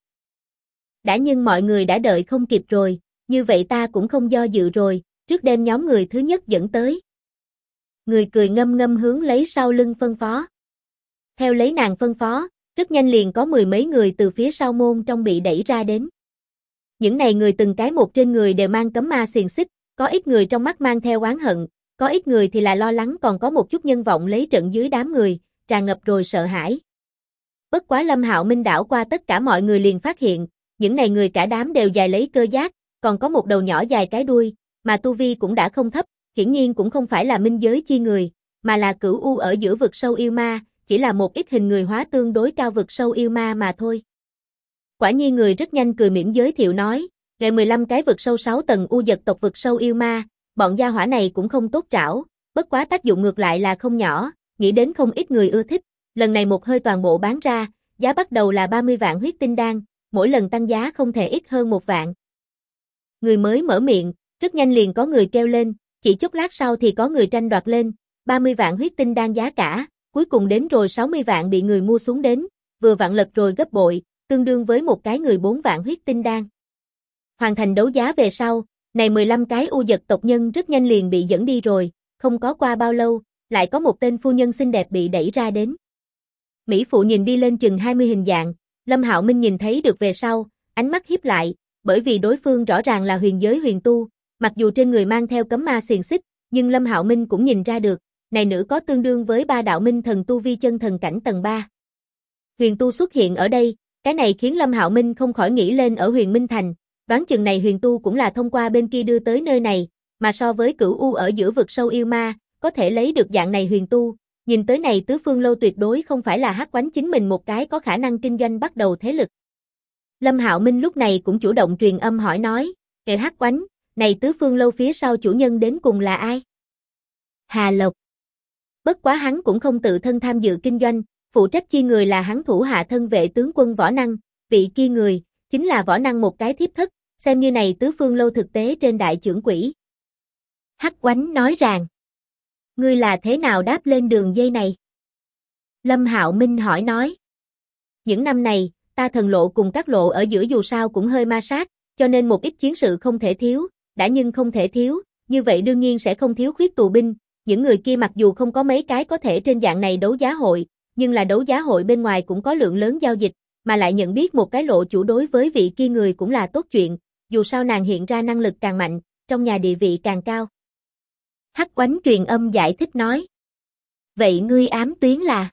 A: Đã nhưng mọi người đã đợi không kịp rồi, như vậy ta cũng không do dự rồi, trước đem nhóm người thứ nhất dẫn tới. Người cười ngâm ngâm hướng lấy sau lưng phân phó. Theo lấy nàng phân phó, rất nhanh liền có 10 mấy người từ phía sau môn trong bị đẩy ra đến. Những này người từng cái một trên người đều mang cấm ma xiềng xích, có ít người trong mắt mang theo oán hận, có ít người thì là lo lắng còn có một chút nhân vọng lấy trận dưới đám người, tràn ngập rồi sợ hãi. Bất quá Lâm Hạo Minh đảo qua tất cả mọi người liền phát hiện, những này người cả đám đều dài lấy cơ giác, còn có một đầu nhỏ dài cái đuôi, mà tu vi cũng đã không thấp, hiển nhiên cũng không phải là minh giới chi người, mà là cửu u ở giữa vực sâu yêu ma, chỉ là một ít hình người hóa tương đối cao vực sâu yêu ma mà thôi. Quả nhiên người rất nhanh cười mỉm giới thiệu nói, ngày 15 cái vực sâu 6 tầng u dật tộc vực sâu yêu ma, bọn gia hỏa này cũng không tốt trảo, bất quá tác dụng ngược lại là không nhỏ, nghĩ đến không ít người ưa thích, lần này một hơi toàn bộ bán ra, giá bắt đầu là 30 vạn huyết tinh đan, mỗi lần tăng giá không thể ít hơn 1 vạn. Người mới mở miệng, rất nhanh liền có người kêu lên, chỉ chốc lát sau thì có người tranh đoạt lên, 30 vạn huyết tinh đan giá cả, cuối cùng đến rồi 60 vạn bị người mua xuống đến, vừa vặn lật rồi gấp bội, tương đương với một cái người 4 vạn huyết tinh đan. Hoàn thành đấu giá về sau, này 15 cái u dật tộc nhân rất nhanh liền bị dẫn đi rồi, không có qua bao lâu, lại có một tên phu nhân xinh đẹp bị đẩy ra đến. Mỹ phụ nhìn đi lên chừng 20 hình dạng, Lâm Hạo Minh nhìn thấy được về sau, ánh mắt híp lại, bởi vì đối phương rõ ràng là huyền giới huyền tu, mặc dù trên người mang theo cấm ma xiềng xích, nhưng Lâm Hạo Minh cũng nhìn ra được, này nữ có tương đương với 3 đạo minh thần tu vi chân thần cảnh tầng 3. Huyền tu xuất hiện ở đây, cái này khiến Lâm Hạo Minh không khỏi nghĩ lên ở Huyền Minh Thành, đoán chừng này huyền tu cũng là thông qua bên kia đưa tới nơi này, mà so với cửu u ở giữa vực sâu yêu ma, có thể lấy được dạng này huyền tu, nhìn tới này Tứ Phương lâu tuyệt đối không phải là Hắc Oánh chính mình một cái có khả năng kinh doanh bắt đầu thế lực. Lâm Hạo Minh lúc này cũng chủ động truyền âm hỏi nói, "Kệ Hắc Oánh, này Tứ Phương lâu phía sau chủ nhân đến cùng là ai?" Hà Lộc. Bất quá hắn cũng không tự thân tham dự kinh doanh, phụ trách chi người là hắn thủ hạ thân vệ tướng quân Võ Năng, vị kia người, chính là Võ Năng một cái thiếp thất, xem như này Tứ Phương lâu thực tế trên đại trưởng quỹ. Hắc Oánh nói rằng, "Ngươi là thế nào đáp lên đường dây này?" Lâm Hạo Minh hỏi nói, "Những năm này, ta thần lộ cùng các lộ ở giữa dù sao cũng hơi ma sát, cho nên một ít chiến sự không thể thiếu, đã nhưng không thể thiếu, như vậy đương nhiên sẽ không thiếu khuyết tù binh, những người kia mặc dù không có mấy cái có thể trên dạng này đấu giá hội, nhưng là đấu giá hội bên ngoài cũng có lượng lớn giao dịch, mà lại nhận biết một cái lộ chủ đối với vị kia người cũng là tốt chuyện, dù sao nàng hiện ra năng lực càng mạnh, trong nhà địa vị càng cao." Hắc Oánh truyền âm giải thích nói, "Vậy ngươi ám tuyến là?"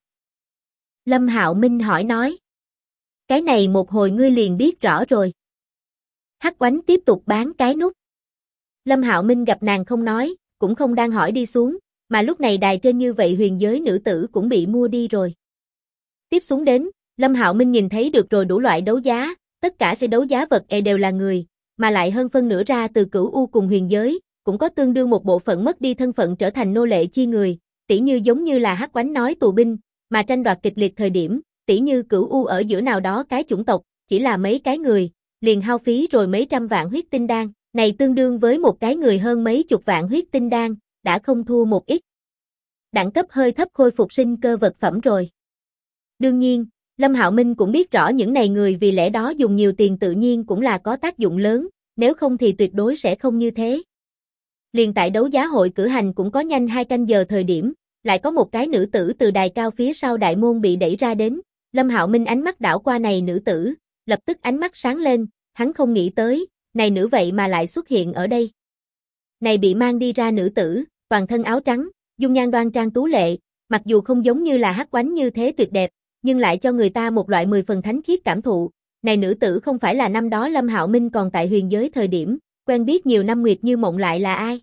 A: Lâm Hạo Minh hỏi nói, "Cái này một hồi ngươi liền biết rõ rồi." Hắc Oánh tiếp tục bán cái nút. Lâm Hạo Minh gặp nàng không nói, cũng không đang hỏi đi xuống, mà lúc này đài trên như vậy huyền giới nữ tử cũng bị mua đi rồi. Tiếp xuống đến, Lâm Hạo Minh nhìn thấy được rồi đủ loại đấu giá, tất cả sẽ đấu giá vật đều là người, mà lại hơn phân nửa ra từ cửu u cùng huyền giới, cũng có tương đương một bộ phận mất đi thân phận trở thành nô lệ chi người, tỉ như giống như là Hắc Oánh nói tù binh, mà tranh đoạt kịch liệt thời điểm, tỉ như cửu u ở giữa nào đó cái chủng tộc, chỉ là mấy cái người, liền hao phí rồi mấy trăm vạn huyết tinh đan, này tương đương với một cái người hơn mấy chục vạn huyết tinh đan, đã không thua một ít. Đẳng cấp hơi thấp khôi phục sinh cơ vật phẩm rồi. Đương nhiên, Lâm Hạo Minh cũng biết rõ những này người vì lẽ đó dùng nhiều tiền tự nhiên cũng là có tác dụng lớn, nếu không thì tuyệt đối sẽ không như thế. Liền tại đấu giá hội cử hành cũng có nhanh 2 canh giờ thời điểm, lại có một cái nữ tử từ đài cao phía sau đại môn bị đẩy ra đến. Lâm Hạo Minh ánh mắt đảo qua này nữ tử, lập tức ánh mắt sáng lên, hắn không nghĩ tới, này nữ vậy mà lại xuất hiện ở đây. Này bị mang đi ra nữ tử, toàn thân áo trắng, dung nhan đoan trang tú lệ, mặc dù không giống như là hắc oánh như thế tuyệt đẹp, nhưng lại cho người ta một loại 10 phần thánh khiết cảm thụ. Này nữ tử không phải là năm đó Lâm Hạo Minh còn tại huyền giới thời điểm, quen biết nhiều năm Nguyệt Như Mộng lại là ai?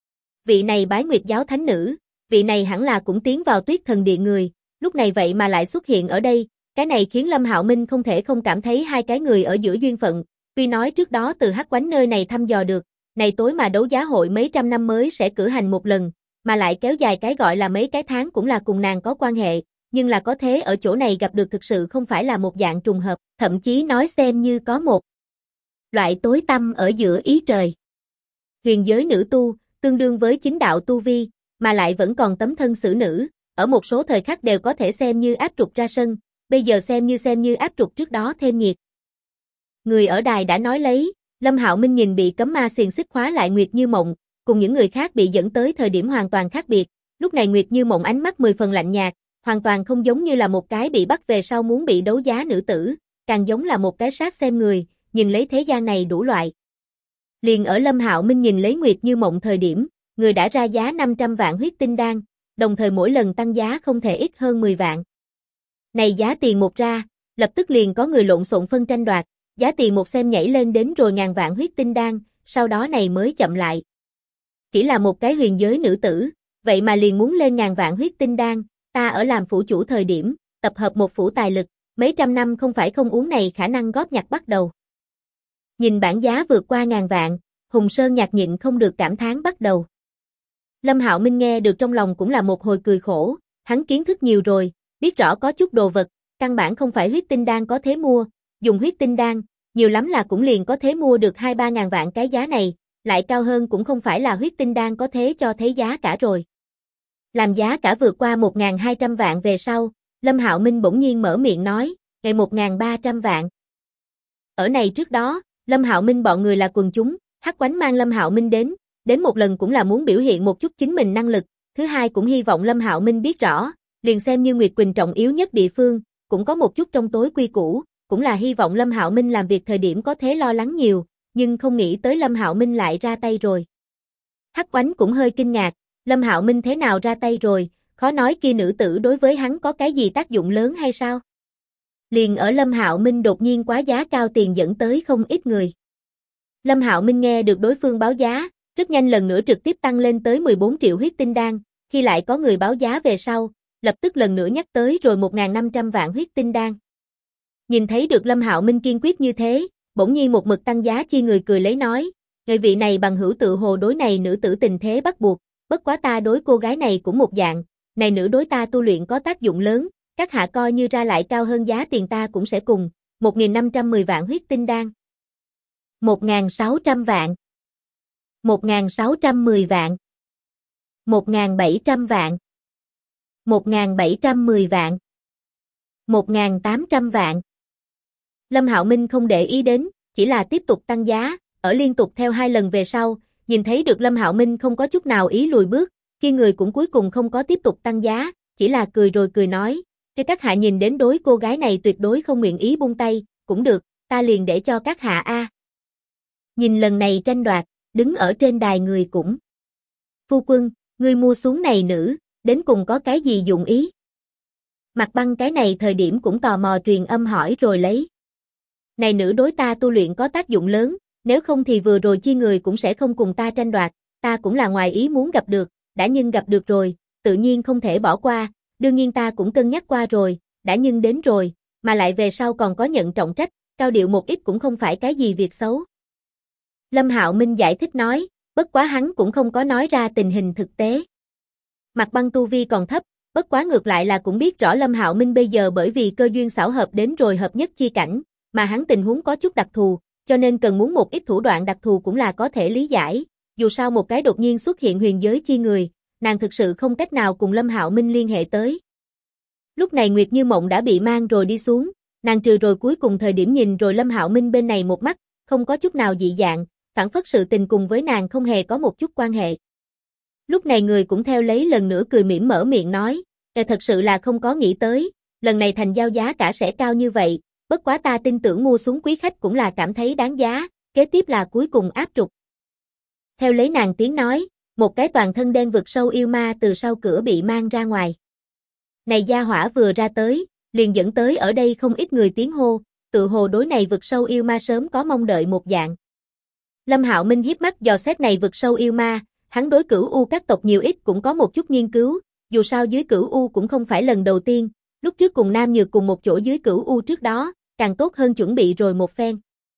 A: Vị này bái Nguyệt giáo thánh nữ, vị này hẳn là cũng tiến vào Tuyết Thần Điện người, lúc này vậy mà lại xuất hiện ở đây, cái này khiến Lâm Hạo Minh không thể không cảm thấy hai cái người ở giữa duyên phận, tuy nói trước đó từ hắc oánh nơi này thăm dò được, này tối mà đấu giá hội mấy trăm năm mới sẽ cử hành một lần, mà lại kéo dài cái gọi là mấy cái tháng cũng là cùng nàng có quan hệ, nhưng là có thế ở chỗ này gặp được thực sự không phải là một dạng trùng hợp, thậm chí nói xem như có một loại tối tăm ở giữa ý trời. Huyền giới nữ tu, tương đương với chính đạo tu vi, mà lại vẫn còn tấm thân xử nữ, ở một số thời khắc đều có thể xem như áp trục ra sân, bây giờ xem như áp trục trước đó thêm nhiệt. Người ở đài đã nói lấy, Lâm Hạo Minh nhìn bị cấm ma xiềng xích khóa lại Nguyệt Như Mộng, cùng những người khác bị dẫn tới thời điểm hoàn toàn khác biệt, lúc này Nguyệt Như Mộng ánh mắt 10 phần lạnh nhạt, hoàn toàn không giống như là một cái bị bắt về sau muốn bị đấu giá nữ tử, càng giống là một cái sát xem người, nhìn lấy thế gian này đủ loại. Liền ở Lâm Hạo Minh nhìn lấy Nguyệt Như Mộng thời điểm, người đã ra giá 500 vạn huyết tinh đan, đồng thời mỗi lần tăng giá không thể ít hơn 10 vạn. Này giá tiền một ra, lập tức liền có người lộn xộn phân tranh đoạt, giá tiền một xem nhảy lên đến rồi ngàn vạn huyết tinh đan, sau đó này mới chậm lại. Chỉ là một cái huyền giới nữ tử, vậy mà liền muốn lên ngàn vạn huyết tinh đan, ta ở làm phủ chủ thời điểm, tập hợp một phủ tài lực, mấy trăm năm không phải không uống này khả năng góp nhặt bắt đầu. Nhìn bảng giá vượt qua ngàn vạn, Hùng Sơn nhạc nhịn không được cảm thán bắt đầu. Lâm Hạo Minh nghe được trong lòng cũng là một hồi cười khổ, hắn kiến thức nhiều rồi, biết rõ có chút đồ vật, căn bản không phải huyết tinh đan có thế mua, dùng huyết tinh đan, nhiều lắm là cũng liền có thế mua được 2-3 ngàn vạn cái giá này, lại cao hơn cũng không phải là huyết tinh đan có thế cho thấy giá cả rồi. Làm giá cả vượt qua 1.200 vạn về sau, Lâm Hạo Minh bỗng nhiên mở miệng nói, ngày 1.300 vạn. Ở này trước đó, Lâm Hạo Minh bọn người là quần chúng, hắc oánh mang Lâm Hạo Minh đến một lần cũng là muốn biểu hiện một chút chính mình năng lực, thứ hai cũng hy vọng Lâm Hạo Minh biết rõ, liền xem như Nguyệt Quỳnh trọng yếu nhất địa phương, cũng có một chút trong tối quy củ, cũng là hy vọng Lâm Hạo Minh làm việc thời điểm có thế lo lắng nhiều, nhưng không nghĩ tới Lâm Hạo Minh lại ra tay rồi. Hắc oánh cũng hơi kinh ngạc, Lâm Hạo Minh thế nào ra tay rồi, khó nói kia nữ tử đối với hắn có cái gì tác dụng lớn hay sao? Liền ở Lâm Hạo Minh đột nhiên quá giá cao tiền dẫn tới không ít người. Lâm Hạo Minh nghe được đối phương báo giá, rất nhanh lần nữa trực tiếp tăng lên tới 14 triệu huyết tinh đan, khi lại có người báo giá về sau, lập tức lần nữa nhắc tới rồi 1.500 vạn huyết tinh đan. Nhìn thấy được Lâm Hạo Minh kiên quyết như thế, bỗng nhiên một mực tăng giá chi người cười lấy nói, người vị này bằng hữu tự hồ đối này nữ tử tình thế bắt buộc, bất quá ta đối cô gái này cũng một dạng, này nữ đối ta tu luyện có tác dụng lớn, các hạ coi như ra lại cao hơn giá tiền ta cũng sẽ cùng, 1.510 vạn huyết tinh đan. 1.600 vạn. 1.610 vạn. 1.700 vạn. 1.710 vạn. 1.800 vạn. Lâm Hạo Minh không để ý đến, chỉ là tiếp tục tăng giá, ở liên tục theo 2 lần về sau, nhìn thấy được Lâm Hạo Minh không có chút nào ý lùi bước, kia người cũng cuối cùng không có tiếp tục tăng giá, chỉ là cười rồi cười nói, "Nếu các hạ nhìn đến đối cô gái này tuyệt đối không nguyện ý buông tay, cũng được, ta liền để cho các hạ a." Nhìn lần này tranh đoạt, đứng ở trên đài người cũng. "Phu quân, ngươi mua xuống này nữ, đến cùng có cái gì dụng ý?" Mặt Băng cái này thời điểm cũng tò mò truyền âm hỏi rồi lấy. "Này nữ đối ta tu luyện có tác dụng lớn, nếu không thì vừa rồi chi người cũng sẽ không cùng ta tranh đoạt, ta cũng là ngoài ý muốn gặp được, đã nhưng gặp được rồi, tự nhiên không thể bỏ qua, đương nhiên ta cũng cân nhắc qua rồi, đã nhưng đến rồi, mà lại về sau còn có nhận trọng trách, cao điệu một ít cũng không phải cái gì việc xấu." Lâm Hạo Minh giải thích nói, bất quá hắn cũng không có nói ra tình hình thực tế. Mặt Băng tu vi còn thấp, bất quá ngược lại là cũng biết rõ Lâm Hạo Minh bây giờ bởi vì cơ duyên xảo hợp đến rồi hợp nhất chi cảnh, mà hắn tình huống có chút đặc thù, cho nên cần muốn một ít thủ đoạn đặc thù cũng là có thể lý giải, dù sao một cái đột nhiên xuất hiện huyền giới chi người, nàng thực sự không cách nào cùng Lâm Hạo Minh liên hệ tới. Lúc này Nguyệt Như Mộng đã bị mang rồi đi xuống, nàng trừ rồi cuối cùng thời điểm nhìn rồi Lâm Hạo Minh bên này một mắt, không có chút nào dị dạng, phản phất sự tình cùng với nàng không hề có một chút quan hệ. Lúc này người cũng theo lấy lần nữa cười mỉm mở miệng nói, thật sự là không có nghĩ tới, lần này thành giao giá cả sẽ cao như vậy, bất quá ta tin tưởng mua súng quý khách cũng là cảm thấy đáng giá, kế tiếp là cuối cùng áp trục. Theo lấy nàng tiếng nói, một cái toàn thân đen vực sâu yêu ma từ sau cửa bị mang ra ngoài. Này gia hỏa vừa ra tới, liền dẫn tới ở đây không ít người tiếng hô, tự hồ đối này vực sâu yêu ma sớm có mong đợi một dạng. Lâm Hạo Minh hiếp mắt dò xét này vực sâu yêu ma, hắn đối Cửu U các tộc nhiều ít cũng có một chút nghiên cứu, dù sao dưới Cửu U cũng không phải lần đầu tiên, lúc trước cùng Nam Nhược cùng một chỗ dưới Cửu U trước đó, càng tốt hơn chuẩn bị rồi một phen.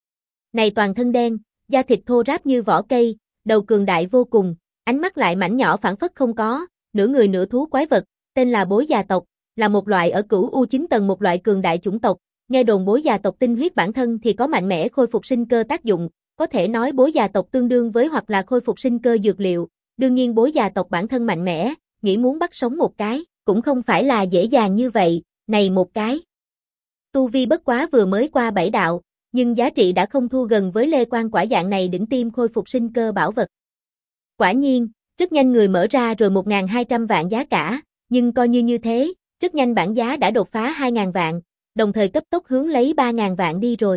A: Này toàn thân đen, da thịt thô ráp như vỏ cây, đầu cường đại vô cùng, ánh mắt lại mảnh nhỏ phảng phất không có, nửa người nửa thú quái vật, tên là Bối Già tộc, là một loại ở Cửu U 9 tầng một loại cường đại chủng tộc, nghe đồn Bối Già tộc tinh huyết bản thân thì có mạnh mẽ khôi phục sinh cơ tác dụng, có thể nói Bối Già tộc tương đương với hoặc là khôi phục sinh cơ dược liệu, đương nhiên Bối Già tộc bản thân mạnh mẽ, nghĩ muốn bắt sống một cái, cũng không phải là dễ dàng như vậy, này một cái. Tu vi bất quá vừa mới qua 7 đạo, nhưng giá trị đã không thua gần với Lê Quan quả dạng này đỉnh tiêm khôi phục sinh cơ bảo vật. Quả nhiên, rất nhanh người mở ra rồi 1.200 vạn giá cả, nhưng coi như thế, rất nhanh bản giá đã đột phá 2.000 vạn, đồng thời cấp tốc hướng lấy 3.000 vạn đi rồi.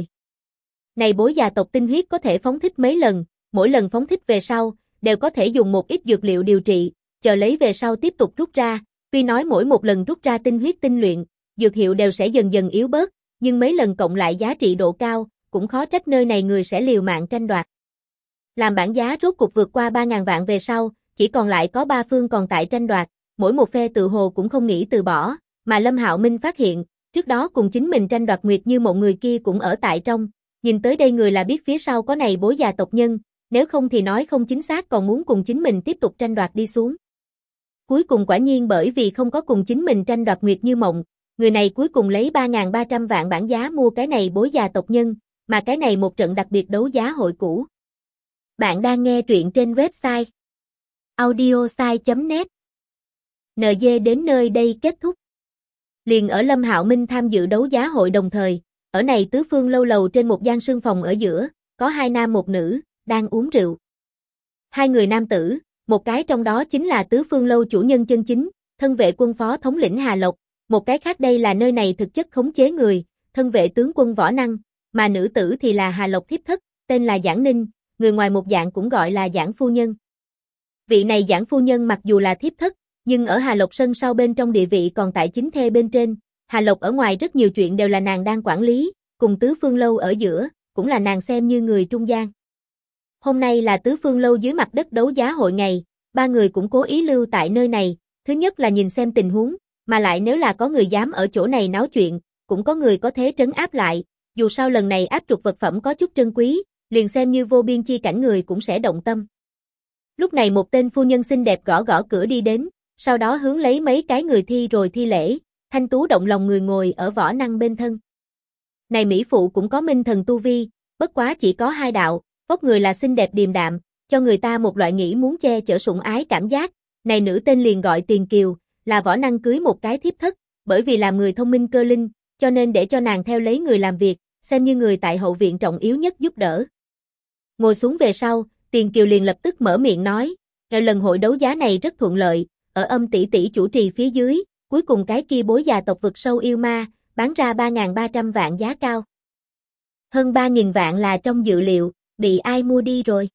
A: Này Bối Già tộc tinh huyết có thể phóng thích mấy lần, mỗi lần phóng thích về sau, đều có thể dùng một ít dược liệu điều trị, chờ lấy về sau tiếp tục rút ra, tuy nói mỗi một lần rút ra tinh huyết tinh luyện, dược hiệu đều sẽ dần dần yếu bớt, nhưng mấy lần cộng lại giá trị độ cao, cũng khó trách nơi này người sẽ liều mạng tranh đoạt. Làm bản giá rốt cục vượt qua 3.000 vạn về sau, chỉ còn lại có 3 phương còn tại tranh đoạt, mỗi một phe tự hồ cũng không nghĩ từ bỏ, mà Lâm Hạo Minh phát hiện, trước đó cùng chính mình tranh đoạt Nguyệt Như Mộng người kia cũng ở tại trong, nhìn tới đây người là biết phía sau có này Bối Già tộc nhân, nếu không thì nói không chính xác còn muốn cùng chính mình tiếp tục tranh đoạt đi xuống. Cuối cùng quả nhiên bởi vì không có cùng chính mình tranh đoạt Nguyệt Như Mộng, người này cuối cùng lấy 3.300 vạn bản giá mua cái này Bối Già tộc nhân, mà cái này một trận đặc biệt đấu giá hội cũ. Bạn đang nghe truyện trên website audiosai.net. NG đến nơi đây kết thúc. Liền ở Lâm Hạo Minh tham dự đấu giá hội đồng thời, ở này tứ phương lâu lầu trên một gian sương phòng ở giữa, có hai nam một nữ, đang uống rượu. Hai người nam tử, một cái trong đó chính là tứ phương lâu chủ nhân chân chính, thân vệ quân phó thống lĩnh Hà Lộc, một cái khác đây là nơi này thực chất khống chế người, thân vệ tướng quân Võ Năng, mà nữ tử thì là Hà Lộc thiếp thất, tên là Giảng Ninh, người ngoài một dạng cũng gọi là Giảng phu nhân. Vị này Giảng phu nhân mặc dù là thiếp thất, nhưng ở Hà Lộc sân sau bên trong địa vị còn tại chính thê bên trên, Hà Lộc ở ngoài rất nhiều chuyện đều là nàng đang quản lý, cùng tứ phương lâu ở giữa, cũng là nàng xem như người trung gian. Hôm nay là tứ phương lâu dưới mặt đất đấu giá hội ngày, ba người cũng cố ý lưu tại nơi này, thứ nhất là nhìn xem tình huống, mà lại nếu là có người dám ở chỗ này náo chuyện, cũng có người có thể trấn áp lại, dù sao lần này áp trục vật phẩm có chút trân quý, liền xem như vô biên chi cảnh người cũng sẽ động tâm. Lúc này một tên phu nhân xinh đẹp gõ gõ cửa đi đến, sau đó hướng lấy mấy cái người thi rồi thi lễ, thanh tú động lòng người ngồi ở Võ Năng bên thân. Này mỹ phụ cũng có minh thần tu vi, bất quá chỉ có 2 đạo, vóc người là xinh đẹp điềm đạm, cho người ta một loại nghĩ muốn che chở sủng ái cảm giác. Này nữ tên liền gọi Tiền Kiều, là Võ Năng cưới một cái thiếp thất, bởi vì làm người thông minh cơ linh, cho nên để cho nàng theo lấy người làm việc, xem như người tại hậu viện trọng yếu nhất giúp đỡ. Ngồi xuống về sau, Tiền Kiều liền lập tức mở miệng nói, lần hội đấu giá này rất thuận lợi, ở Âm tỷ tỷ chủ trì phía dưới, cuối cùng cái kia Bối Già tộc vực sâu yêu ma, bán ra 3.300 vạn giá cao. Hơn 3.000 vạn là trong dự liệu, bị ai mua đi rồi?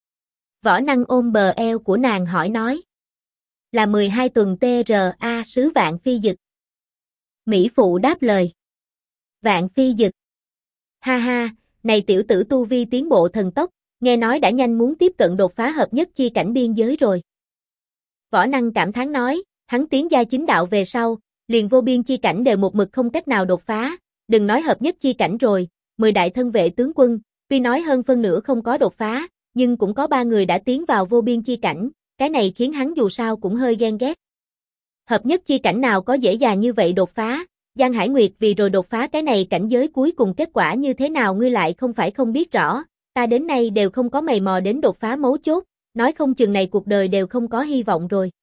A: Võ Năng ôm bờ eo của nàng hỏi nói. Là 12 tuần TRA sứ Vạn Phi Dực. Mỹ phụ đáp lời. Vạn Phi Dực. Ha ha, này tiểu tử tu vi tiến bộ thần tốc, nghe nói đã nhanh muốn tiếp cận đột phá hợp nhất chi cảnh biên giới rồi. Võ Năng cảm thán nói, hắn tiến gia chính đạo về sau, liền vô biên chi cảnh đều một mực không cách nào đột phá, đừng nói hợp nhất chi cảnh rồi, 10 đại thân vệ tướng quân, tuy nói hơn phân nửa không có đột phá, nhưng cũng có 3 người đã tiến vào vô biên chi cảnh, cái này khiến hắn dù sao cũng hơi ghen ghét. Hợp nhất chi cảnh nào có dễ dàng như vậy đột phá, Giang Hải Nguyệt vì rồi đột phá cái này cảnh giới cuối cùng kết quả như thế nào ngươi lại không phải không biết rõ, ta đến nay đều không có mày mò đến đột phá mấu chốt, nói không chừng này cuộc đời đều không có hy vọng rồi.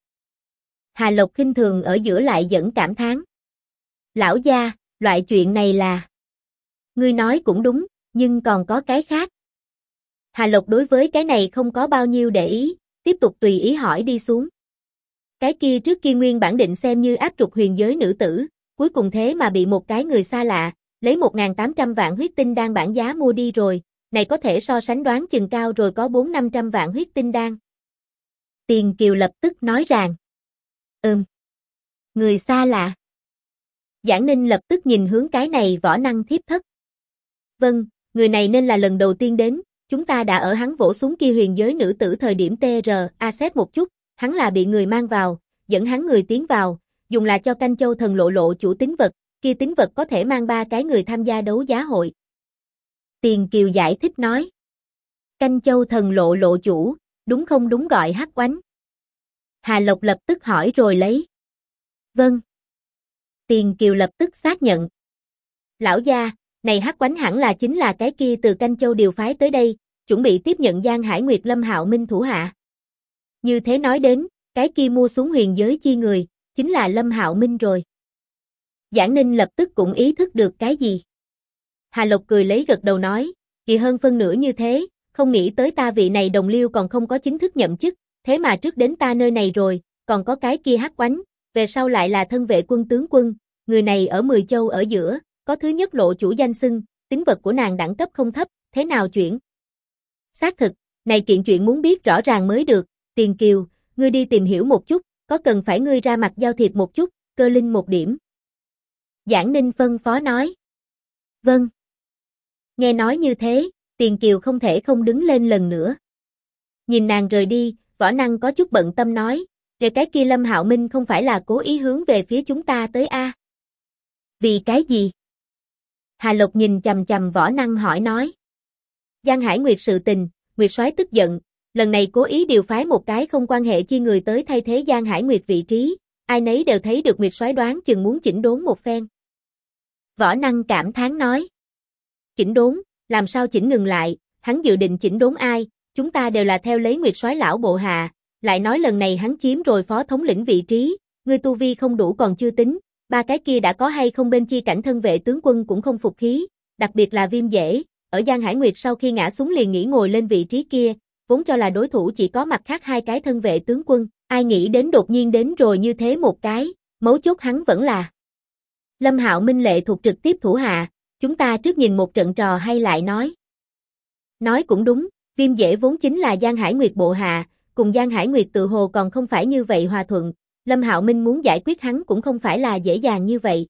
A: Hà Lộc khinh thường ở giữa lại dẫn cảm thán. Lão gia, loại chuyện này là... Ngươi nói cũng đúng, nhưng còn có cái khác. Hà Lộc đối với cái này không có bao nhiêu để ý, tiếp tục tùy ý hỏi đi xuống. Cái kia trước kia nguyên bản định xem như áp trục huyền giới nữ tử, cuối cùng thế mà bị một cái người xa lạ, lấy 1.800 vạn huyết tinh đan bản giá mua đi rồi, này có thể so sánh đoán chừng cao rồi có 400-500 vạn huyết tinh đan. Tiền Kiều lập tức nói rằng, người xa lạ. Giảng Ninh lập tức nhìn hướng cái này võ năng thiếp thất. Vâng, người này nên là lần đầu tiên đến, chúng ta đã ở hắn vỗ súng kia huyền giới nữ tử thời điểm xét một chút, hắn là bị người mang vào, dẫn hắn người tiến vào, dùng là cho Canh Châu thần lộ chủ tín vật, kia tín vật có thể mang 3 cái người tham gia đấu giá hội. Tiền Kiều giải thích nói. Canh Châu thần lộ chủ, đúng không đúng gọi Hắc Oánh? Hà Lộc lập tức hỏi rồi lấy. Vâng. Tiền Kiều lập tức xác nhận. Lão gia, này Hắc Oánh hẳn là chính là cái kia từ Canh Châu điều phái tới đây, chuẩn bị tiếp nhận Giang Hải Nguyệt Lâm Hạo Minh thủ hạ. Như thế nói đến, cái kia mua xuống huyền giới chi người, chính là Lâm Hạo Minh rồi. Giảng Ninh lập tức cũng ý thức được cái gì. Hà Lộc cười lấy gật đầu nói, kỳ hơn phân nửa như thế, không nghĩ tới ta vị này đồng liêu còn không có chính thức nhậm chức, thế mà trước đến ta nơi này rồi, còn có cái kia Hắc Oánh, về sau lại là thân vệ quân tướng quân, người này ở 10 châu ở giữa, có thứ nhất lộ chủ danh xưng, tín vật của nàng đẳng cấp không thấp, thế nào chuyển? Xác thực, này kiện chuyện muốn biết rõ ràng mới được, Tiền Kiều, ngươi đi tìm hiểu một chút, có cần phải ngươi ra mặt giao thiệp một chút, cơ linh một điểm. Giảng Ninh phân phó nói. Vâng. Nghe nói như thế, Tiền Kiều không thể không đứng lên lần nữa. Nhìn nàng rời đi, võ năng có chút bận tâm nói, về cái kia Lâm Hạo Minh không phải là cố ý hướng về phía chúng ta tới a? Vì cái gì? Hà Lộc nhìn chằm chằm võ năng hỏi nói. Giang Hải Nguyệt sự tình, Nguyệt soái tức giận, lần này cố ý điều phái một cái không quan hệ chi người tới thay thế Giang Hải Nguyệt vị trí, ai nấy đều thấy được Nguyệt soái đoán chừng muốn chỉnh đốn một phen. Võ năng cảm thán nói. Chỉnh đốn, làm sao chỉnh ngừng lại, hắn dự định chỉnh đốn ai, chúng ta đều là theo lấy Nguyệt soái lão bộ hạ, lại nói lần này hắn chiếm rồi phó thống lĩnh vị trí, ngươi tu vi không đủ còn chưa tính, 3 cái kia đã có hay không bên chi cảnh thân vệ tướng quân cũng không phục khí, đặc biệt là Viêm Dễ, ở Giang Hải Nguyệt sau khi ngã xuống liền nghĩ ngồi lên vị trí kia, vốn cho là đối thủ chỉ có mặt khác 2 cái thân vệ tướng quân, ai nghĩ đến đột nhiên đến rồi như thế một cái, mấu chốt hắn vẫn là Lâm Hạo Minh lệ thuộc trực tiếp thủ hạ, chúng ta trước nhìn một trận trò hay lại nói. Nói cũng đúng, Viêm Dễ vốn chính là Giang Hải Nguyệt bộ hạ, cùng Giang Hải Nguyệt tự hồ còn không phải như vậy hòa thuận, Lâm Hạo Minh muốn giải quyết hắn cũng không phải là dễ dàng như vậy.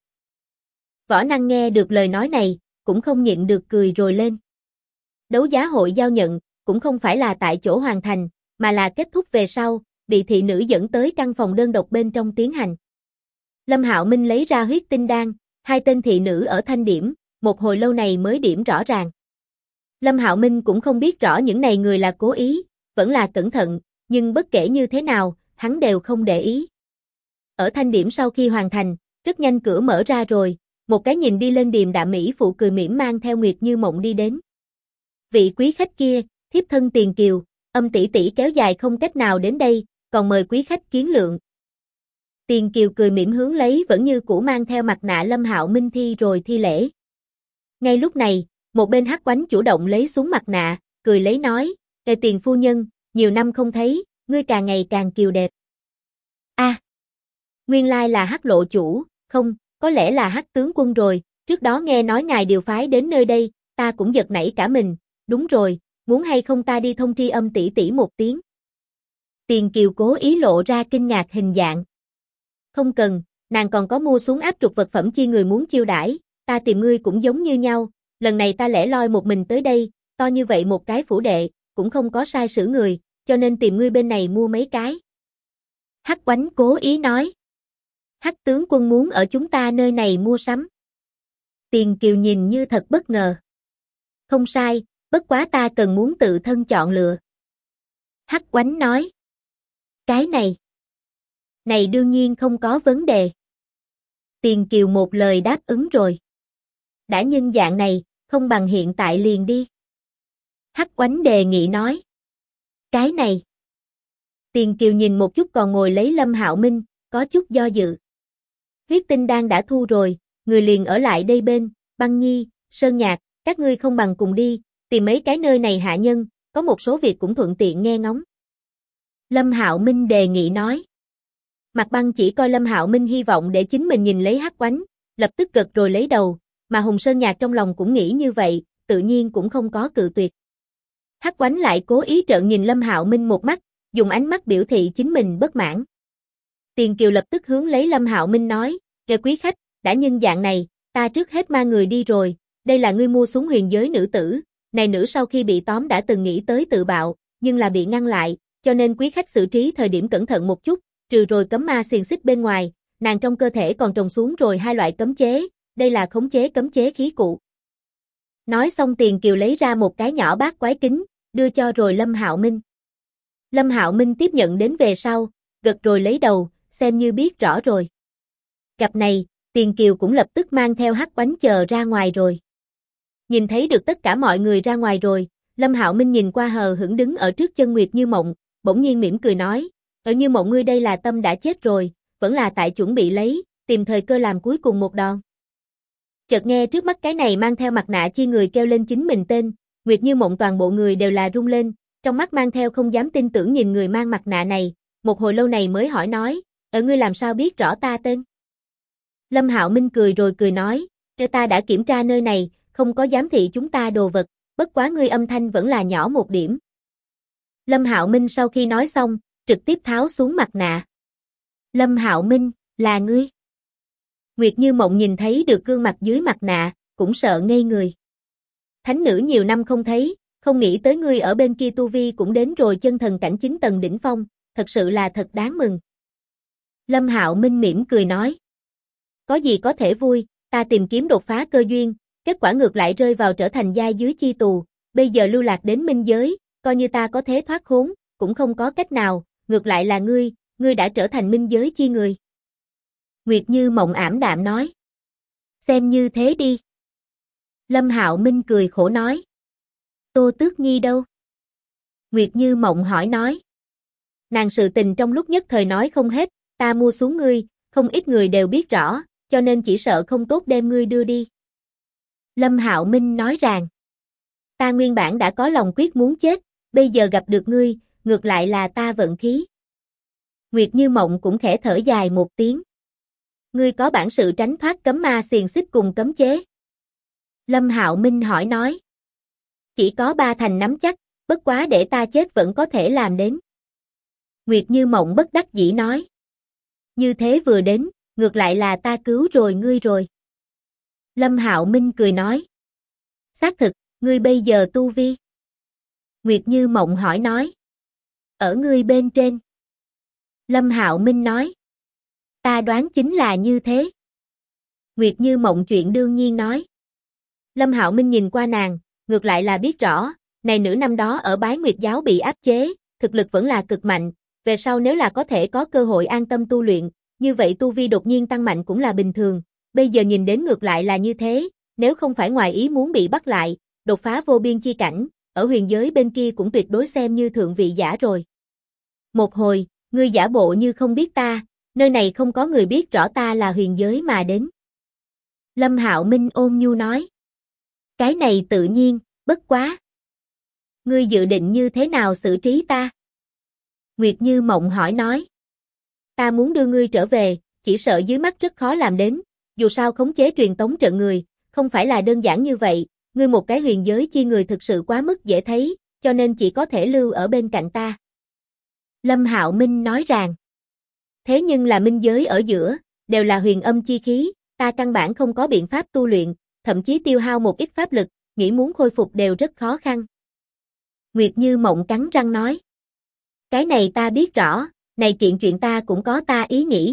A: Võ năng nghe được lời nói này, cũng không nhịn được cười rồi lên. Đấu giá hội giao nhận, cũng không phải là tại chỗ hoàn thành, mà là kết thúc về sau, bị thị nữ dẫn tới căn phòng đơn độc bên trong tiến hành. Lâm Hạo Minh lấy ra huyết tinh đan, 2 tên thị nữ ở thanh điểm, một hồi lâu này mới điểm rõ ràng. Lâm Hạo Minh cũng không biết rõ những này người là cố ý, vẫn là cẩn thận, nhưng bất kể như thế nào, hắn đều không để ý. Ở thanh điểm sau khi hoàn thành, rất nhanh cửa mở ra rồi, một cái nhìn đi lên điềm đạm mỹ phụ cười mỉm mang theo Nguyệt Như Mộng đi đến. Vị quý khách kia, thiếp thân Tiền Kiều, âm tỷ tỷ kéo dài không cách nào đến đây, còn mời quý khách kiến lượng. Tiền Kiều cười mỉm hướng lấy vẫn như cũ mang theo mặt nạ Lâm Hạo Minh thi rồi thi lễ. Ngay lúc này, một bên Hắc Oánh chủ động lấy xuống mặt nạ, cười lấy nói, "Ê Tiền phu nhân, nhiều năm không thấy, ngươi càng ngày càng kiều đẹp." A, nguyên lai là Hắc lộ chủ, không, có lẽ là Hắc tướng quân rồi, trước đó nghe nói ngài điều phái đến nơi đây, ta cũng giật nảy cả mình, đúng rồi, muốn hay không ta đi thông tri âm tỷ tỷ một tiếng. Tiền Kiều cố ý lộ ra kinh ngạc hình dạng. Không cần, nàng còn có mua xuống áp trục vật phẩm chi người muốn chiêu đãi, ta tìm ngươi cũng giống như nhau, lần này ta lẻ loi một mình tới đây, to như vậy một cái phủ đệ, cũng không có sai sử người, cho nên tìm ngươi bên này mua mấy cái. Hắc Oánh cố ý nói. Hắc tướng quân muốn ở chúng ta nơi này mua sắm. Tiền Kiều nhìn như thật bất ngờ. Không sai, bất quá ta cần muốn tự thân chọn lựa. Hắc Oánh nói. Cái này. Này đương nhiên không có vấn đề. Tiền Kiều một lời đáp ứng rồi. Đã nhân dạng này, không bằng hiện tại liền đi. Hắc Oánh đề nghị nói. Cái này. Tiền Kiều nhìn một chút còn ngồi lấy Lâm Hạo Minh, có chút do dự. Huyết tinh đan đã thu rồi, người liền ở lại đây bên, Băng Nhi, Sơn Nhạc, các ngươi không bằng cùng đi, tìm mấy cái nơi này hạ nhân, có một số việc cũng thuận tiện nghe ngóng. Lâm Hạo Minh đề nghị nói. Mặt Băng chỉ coi Lâm Hạo Minh hy vọng để chính mình nhìn lấy Hắc Oánh, lập tức gật rồi lấy đầu, mà Hùng Sơn Nhạc trong lòng cũng nghĩ như vậy, tự nhiên cũng không có cự tuyệt. Hắc Oánh lại cố ý trợn nhìn Lâm Hạo Minh một mắt, dùng ánh mắt biểu thị chính mình bất mãn. Tiền Kiều lập tức hướng lấy Lâm Hạo Minh nói, kìa quý khách, đã nhân dạng này, ta trước hết mang người đi rồi, đây là ngươi mua súng huyền giới nữ tử, này nữ sau khi bị tóm đã từng nghĩ tới tự bạo, nhưng là bị ngăn lại, cho nên quý khách xử trí thời điểm cẩn thận một chút, trừ rồi cấm ma xiềng xích bên ngoài, nàng trong cơ thể còn trồng xuống rồi 2 loại cấm chế, đây là khống chế cấm chế khí cụ. Nói xong Tiền Kiều lấy ra một cái nhỏ bát quái kính, đưa cho rồi Lâm Hạo Minh. Lâm Hạo Minh tiếp nhận đến về sau, gật rồi lấy đầu, xem như biết rõ rồi. Gặp này, Tiền Kiều cũng lập tức mang theo Hắc Oánh chờ ra ngoài rồi. Nhìn thấy được tất cả mọi người ra ngoài rồi, Lâm Hạo Minh nhìn qua hờ hững đứng ở trước chân Nguyệt Như Mộng, bỗng nhiên mỉm cười nói, ở Như Mộng ngươi đây là tâm đã chết rồi, vẫn là tại chuẩn bị lấy, tìm thời cơ làm cuối cùng một đòn. Chợt nghe trước mắt cái này mang theo mặt nạ chi người kêu lên chính mình tên, Nguyệt Như Mộng toàn bộ người đều là rung lên, trong mắt mang theo không dám tin tưởng nhìn người mang mặt nạ này, một hồi lâu này mới hỏi nói, ở ngươi làm sao biết rõ ta tên? Lâm Hạo Minh cười rồi cười nói, ta đã kiểm tra nơi này, không có giám thị chúng ta đồ vật, bất quá ngươi âm thanh vẫn là nhỏ một điểm. Lâm Hạo Minh sau khi nói xong, trực tiếp tháo xuống mặt nạ. Lâm Hạo Minh, là ngươi? Nguyệt Như Mộng nhìn thấy được gương mặt dưới mặt nạ, cũng sợ ngây người. Thánh nữ nhiều năm không thấy, không nghĩ tới ngươi ở bên kia tu vi cũng đến rồi chân thần cảnh 9 tầng đỉnh phong, thật sự là thật đáng mừng. Lâm Hạo Minh mỉm cười nói. Có gì có thể vui, ta tìm kiếm đột phá cơ duyên, kết quả ngược lại rơi vào trở thành giai dưới chi tù, bây giờ lưu lạc đến minh giới, coi như ta có thế thoát khốn, cũng không có cách nào, ngược lại là ngươi đã trở thành minh giới chi người. Nguyệt Như Mộng ảm đạm nói. Xem như thế đi. Lâm Hạo Minh cười khổ nói. Tô Tước Nhi đâu? Nguyệt Như Mộng hỏi nói. Nàng sự tình trong lúc nhất thời nói không hết, ta mua xuống ngươi, không ít người đều biết rõ, cho nên chỉ sợ không tốt đem ngươi đưa đi. Lâm Hạo Minh nói rằng. Ta nguyên bản đã có lòng quyết muốn chết, bây giờ gặp được ngươi, ngược lại là ta vận khí. Nguyệt Như Mộng cũng khẽ thở dài một tiếng. Ngươi có bản sự tránh thoát cấm ma xiềng xích cùng cấm chế? Lâm Hạo Minh hỏi nói. Chỉ có 3 thành nắm chắc, bất quá để ta chết vẫn có thể làm đến. Nguyệt Như Mộng bất đắc dĩ nói. Như thế vừa đến, ngược lại là ta cứu rồi ngươi rồi. Lâm Hạo Minh cười nói. Xác thực, ngươi bây giờ tu vi? Nguyệt Như Mộng hỏi nói. Ở ngươi bên trên. Lâm Hạo Minh nói. Ta đoán chính là như thế. Nguyệt Như Mộng chuyện đương nhiên nói. Lâm Hạo Minh nhìn qua nàng, ngược lại là biết rõ, này nữ năm đó ở Bái Nguyệt giáo bị áp chế, thực lực vẫn là cực mạnh, về sau nếu là có thể có cơ hội an tâm tu luyện, như vậy tu vi đột nhiên tăng mạnh cũng là bình thường, bây giờ nhìn đến ngược lại là như thế, nếu không phải ngoài ý muốn bị bắt lại, đột phá vô biên chi cảnh, ở huyền giới bên kia cũng tuyệt đối xem như thượng vị giả rồi. Một hồi, ngươi giả bộ như không biết ta, nơi này không có người biết rõ ta là huyền giới mà đến. Lâm Hạo Minh ôn nhu nói. Cái này tự nhiên, bất quá. Ngươi dự định như thế nào xử trí ta? Nguyệt Như Mộng hỏi nói. Ta muốn đưa ngươi trở về, chỉ sợ dưới mắt rất khó làm đến, dù sao khống chế truyền tống trận người, không phải là đơn giản như vậy, ngươi một cái huyền giới chi người thực sự quá mức dễ thấy, cho nên chỉ có thể lưu ở bên cạnh ta. Lâm Hạo Minh nói rằng. Thế nhưng là minh giới ở giữa, đều là huyền âm chi khí, ta căn bản không có biện pháp tu luyện, thậm chí tiêu hao một ít pháp lực, nghĩ muốn khôi phục đều rất khó khăn. Nguyệt Như Mộng cắn răng nói. Cái này ta biết rõ, này chuyện ta cũng có ta ý nghĩ.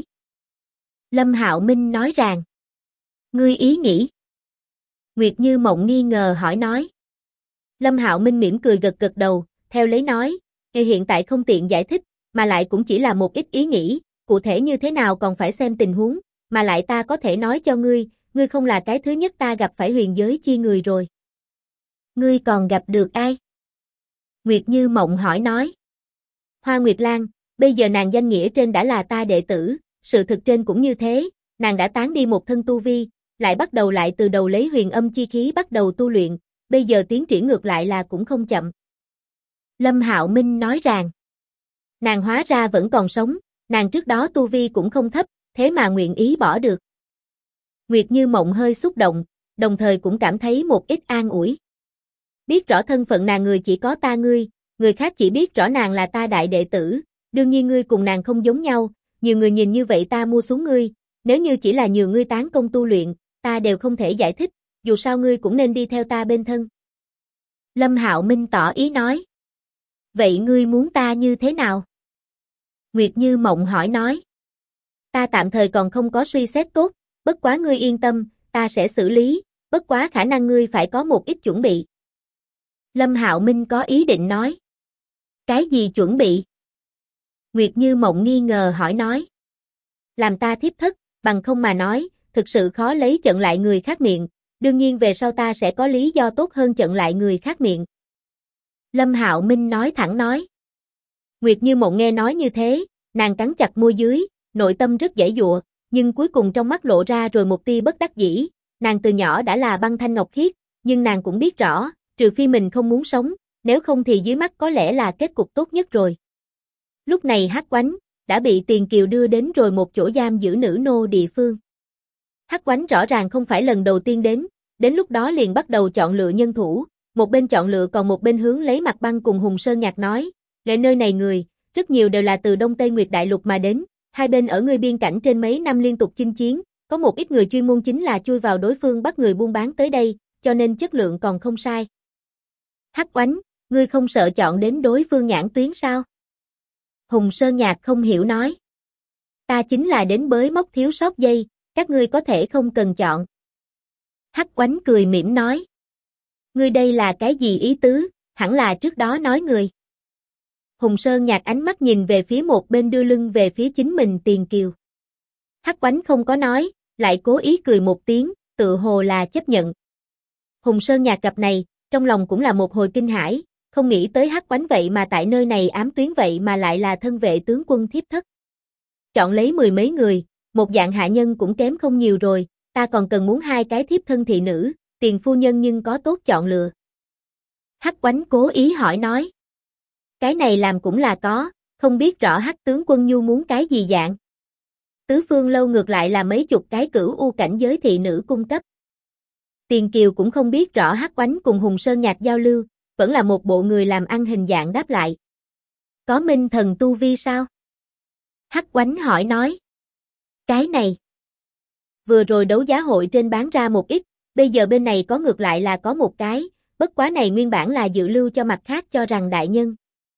A: Lâm Hạo Minh nói rằng. Ngươi ý nghĩ? Nguyệt Như Mộng nghi ngờ hỏi nói. Lâm Hạo Minh mỉm cười gật gật đầu, theo lấy nói, hiện tại không tiện giải thích, mà lại cũng chỉ là một ít ý nghĩ, cụ thể như thế nào còn phải xem tình huống, mà lại ta có thể nói cho ngươi, ngươi không là cái thứ nhất ta gặp phải huyền giới chi người rồi. Ngươi còn gặp được ai? Nguyệt Như Mộng hỏi nói. Hoa Nguyệt Lan, bây giờ nàng danh nghĩa trên đã là ta đệ tử, sự thực trên cũng như thế, nàng đã tán đi một thân tu vi, lại bắt đầu lại từ đầu lấy huyền âm chi khí bắt đầu tu luyện, bây giờ tiến triển ngược lại là cũng không chậm. Lâm Hạo Minh nói rằng. Nàng hóa ra vẫn còn sống, nàng trước đó tu vi cũng không thấp, thế mà nguyện ý bỏ được. Nguyệt Như Mộng hơi xúc động, đồng thời cũng cảm thấy một ít an ủi. Biết rõ thân phận nàng người chỉ có ta ngươi, người khác chỉ biết rõ nàng là ta đại đệ tử, đương nhiên ngươi cùng nàng không giống nhau, nhiều người nhìn như vậy ta mua xuống ngươi, nếu như chỉ là nhường ngươi tán công tu luyện, ta đều không thể giải thích, dù sao ngươi cũng nên đi theo ta bên thân. Lâm Hạo Minh tỏ ý nói. Vậy ngươi muốn ta như thế nào? Nguyệt Như Mộng hỏi nói. Ta tạm thời còn không có suy xét tốt, bất quá ngươi yên tâm, ta sẽ xử lý, bất quá khả năng ngươi phải có một ít chuẩn bị. Lâm Hạo Minh có ý định nói. Cái gì chuẩn bị? Nguyệt Như Mộng nghi ngờ hỏi nói. Làm ta thiếp thất, bằng không mà nói, thực sự khó lấy chặn lại người khác miệng, đương nhiên về sau ta sẽ có lý do tốt hơn chặn lại người khác miệng. Lâm Hạo Minh nói thẳng nói. Nguyệt Như Mộng nghe nói như thế, nàng cắn chặt môi dưới, nội tâm rất giãy giụa, nhưng cuối cùng trong mắt lộ ra rồi một tia bất đắc dĩ, nàng từ nhỏ đã là băng thanh ngọc khiết, nhưng nàng cũng biết rõ, trừ phi mình không muốn sống, nếu không thì dưới mắt có lẽ là kết cục tốt nhất rồi. Lúc này Hắc Oánh đã bị Tiền Kiều đưa đến rồi một chỗ giam giữ nữ nô địa phương. Hắc Oánh rõ ràng không phải lần đầu tiên đến lúc đó liền bắt đầu chọn lựa nhân thủ, một bên chọn lựa còn một bên hướng lấy Mặt Băng cùng Hùng Sơn Nhạc nói, lệ nơi này người, rất nhiều đều là từ Đông Tây Nguyệt Đại Lục mà đến, hai bên ở ngươi biên cảnh trên mấy năm liên tục chinh chiến, có một ít người chuyên môn chính là chui vào đối phương bắt người buôn bán tới đây, cho nên chất lượng còn không sai. Hắc Oánh, ngươi không sợ chọn đến đối phương nhãn tuyến sao? Hùng Sơn Nhạc không hiểu nói. Ta chính là đến bới móc thiếu sót dây, các ngươi có thể không cần chọn. Hắc Oánh cười mỉm nói. Ngươi đây là cái gì ý tứ, hẳn là trước đó nói người. Hùng Sơn Nhạc ánh mắt nhìn về phía một bên đưa lưng về phía chính mình Tiền Kiều. Hắc Oánh không có nói, lại cố ý cười một tiếng, tự hồ là chấp nhận. Hùng Sơn Nhạc gặp này, trong lòng cũng là một hồi kinh hãi, không nghĩ tới Hắc Oánh vậy mà tại nơi này ám tuyến vậy mà lại là thân vệ tướng quân thiếp thất. Chọn lấy mười mấy người, một dạng hạ nhân cũng kém không nhiều rồi, ta còn cần muốn hai cái thiếp thân thị nữ, Tiền phu nhân nhưng có tốt chọn lựa. Hắc Oánh cố ý hỏi nói. Cái này làm cũng là có, không biết rõ Hắc tướng quân nhu muốn cái gì dạng. Tứ Phương Lâu ngược lại là mấy chục cái cửu u cảnh giới thị nữ cung cấp. Tiền Kiều cũng không biết rõ Hắc Oánh cùng Hùng Sơn Nhạc giao lưu, vẫn là một bộ người làm ăn hình dạng đáp lại. Có minh thần tu vi sao? Hắc Oánh hỏi nói. Cái này. Vừa rồi đấu giá hội trên bán ra một ít, bây giờ bên này có ngược lại là có một cái, bất quá này nguyên bản là dự lưu cho mặt khác cho rằng đại nhân.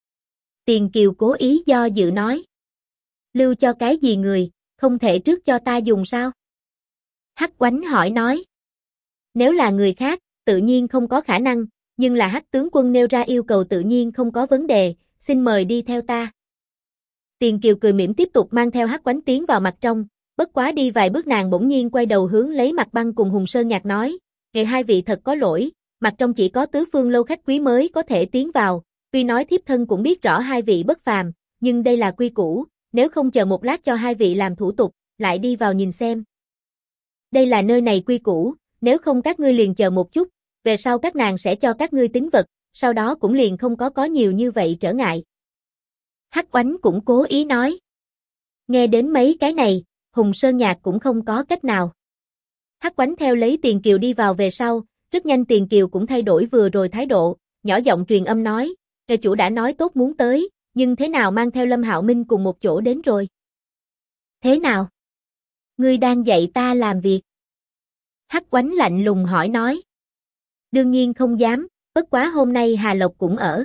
A: Tiền Kiều cố ý do dự nói. Lưu cho cái gì người, không thể trước cho ta dùng sao? Hắc Oánh hỏi nói. Nếu là người khác, tự nhiên không có khả năng, nhưng là Hắc tướng quân nêu ra yêu cầu tự nhiên không có vấn đề, xin mời đi theo ta. Tiền Kiều cười mỉm tiếp tục mang theo Hắc Oánh tiến vào mặt trong, bất quá đi vài bước nàng bỗng nhiên quay đầu hướng lấy Mặt Băng cùng Hùng Sơn Nhạc nói, ngày hai vị thật có lỗi, mặt trong chỉ có Tứ Phương Lâu khách quý mới có thể tiến vào, tuy nói thiếp thân cũng biết rõ hai vị bất phàm, nhưng đây là quy củ, nếu không chờ một lát cho hai vị làm thủ tục, lại đi vào nhìn xem. Đây là nơi này quy củ, nếu không các ngươi liền chờ một chút, về sau các nàng sẽ cho các ngươi tín vật, sau đó cũng liền không có nhiều như vậy trở ngại. Hắc Oánh cũng cố ý nói. Nghe đến mấy cái này, Hùng Sơn Nhạc cũng không có cách nào. Hắc Oánh theo lấy Tiền Kiều đi vào về sau, rất nhanh Tiền Kiều cũng thay đổi vừa rồi thái độ, nhỏ giọng truyền âm nói, "Kẻ chủ đã nói tốt muốn tới, nhưng thế nào mang theo Lâm Hạo Minh cùng một chỗ đến rồi?" "Thế nào? Ngươi đang dạy ta làm việc?" Hắc Oánh lạnh lùng hỏi nói. "Đương nhiên không dám, bất quá hôm nay Hà Lộc cũng ở."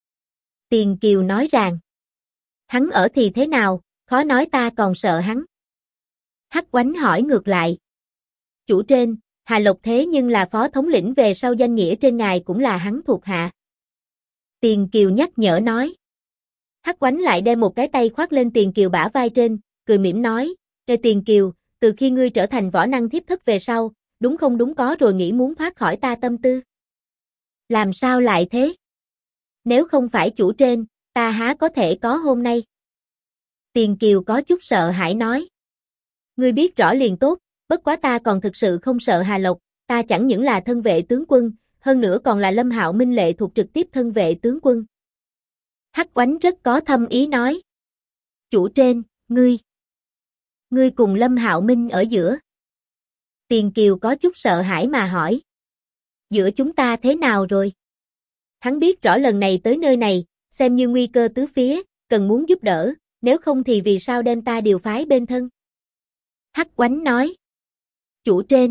A: Tiền Kiều nói rằng. "Hắn ở thì thế nào, khó nói ta còn sợ hắn." Hắc Oánh hỏi ngược lại. "Chủ trên, Hà Lộc thế nhưng là phó thống lĩnh về sau danh nghĩa trên ngài cũng là hắn thuộc hạ." Tiền Kiều nhắc nhở nói. Hắc Oánh lại đem một cái tay khoác lên Tiền Kiều bả vai trên, cười mỉm nói, "Ê Tiền Kiều, từ khi ngươi trở thành võ năng thiếp thất về sau, đúng không đúng có rồi nghĩ muốn thoát khỏi ta tâm tư." "Làm sao lại thế? Nếu không phải chủ trên, ta há có thể có hôm nay?" Tiền Kiều có chút sợ hãi nói. "Ngươi biết rõ liền tốt, bất quá ta còn thực sự không sợ Hà Lộc, ta chẳng những là thân vệ tướng quân, hơn nữa còn là Lâm Hạo Minh lệ thuộc trực tiếp thân vệ tướng quân." Hắc Oánh rất có thâm ý nói. Chủ trên, ngươi cùng Lâm Hạo Minh ở giữa. Tiền Kiều có chút sợ hãi mà hỏi. Giữa chúng ta thế nào rồi? Hắn biết rõ lần này tới nơi này, xem như nguy cơ tứ phía, cần muốn giúp đỡ, nếu không thì vì sao đem ta điều phái bên thân? Hắc Oánh nói. Chủ trên,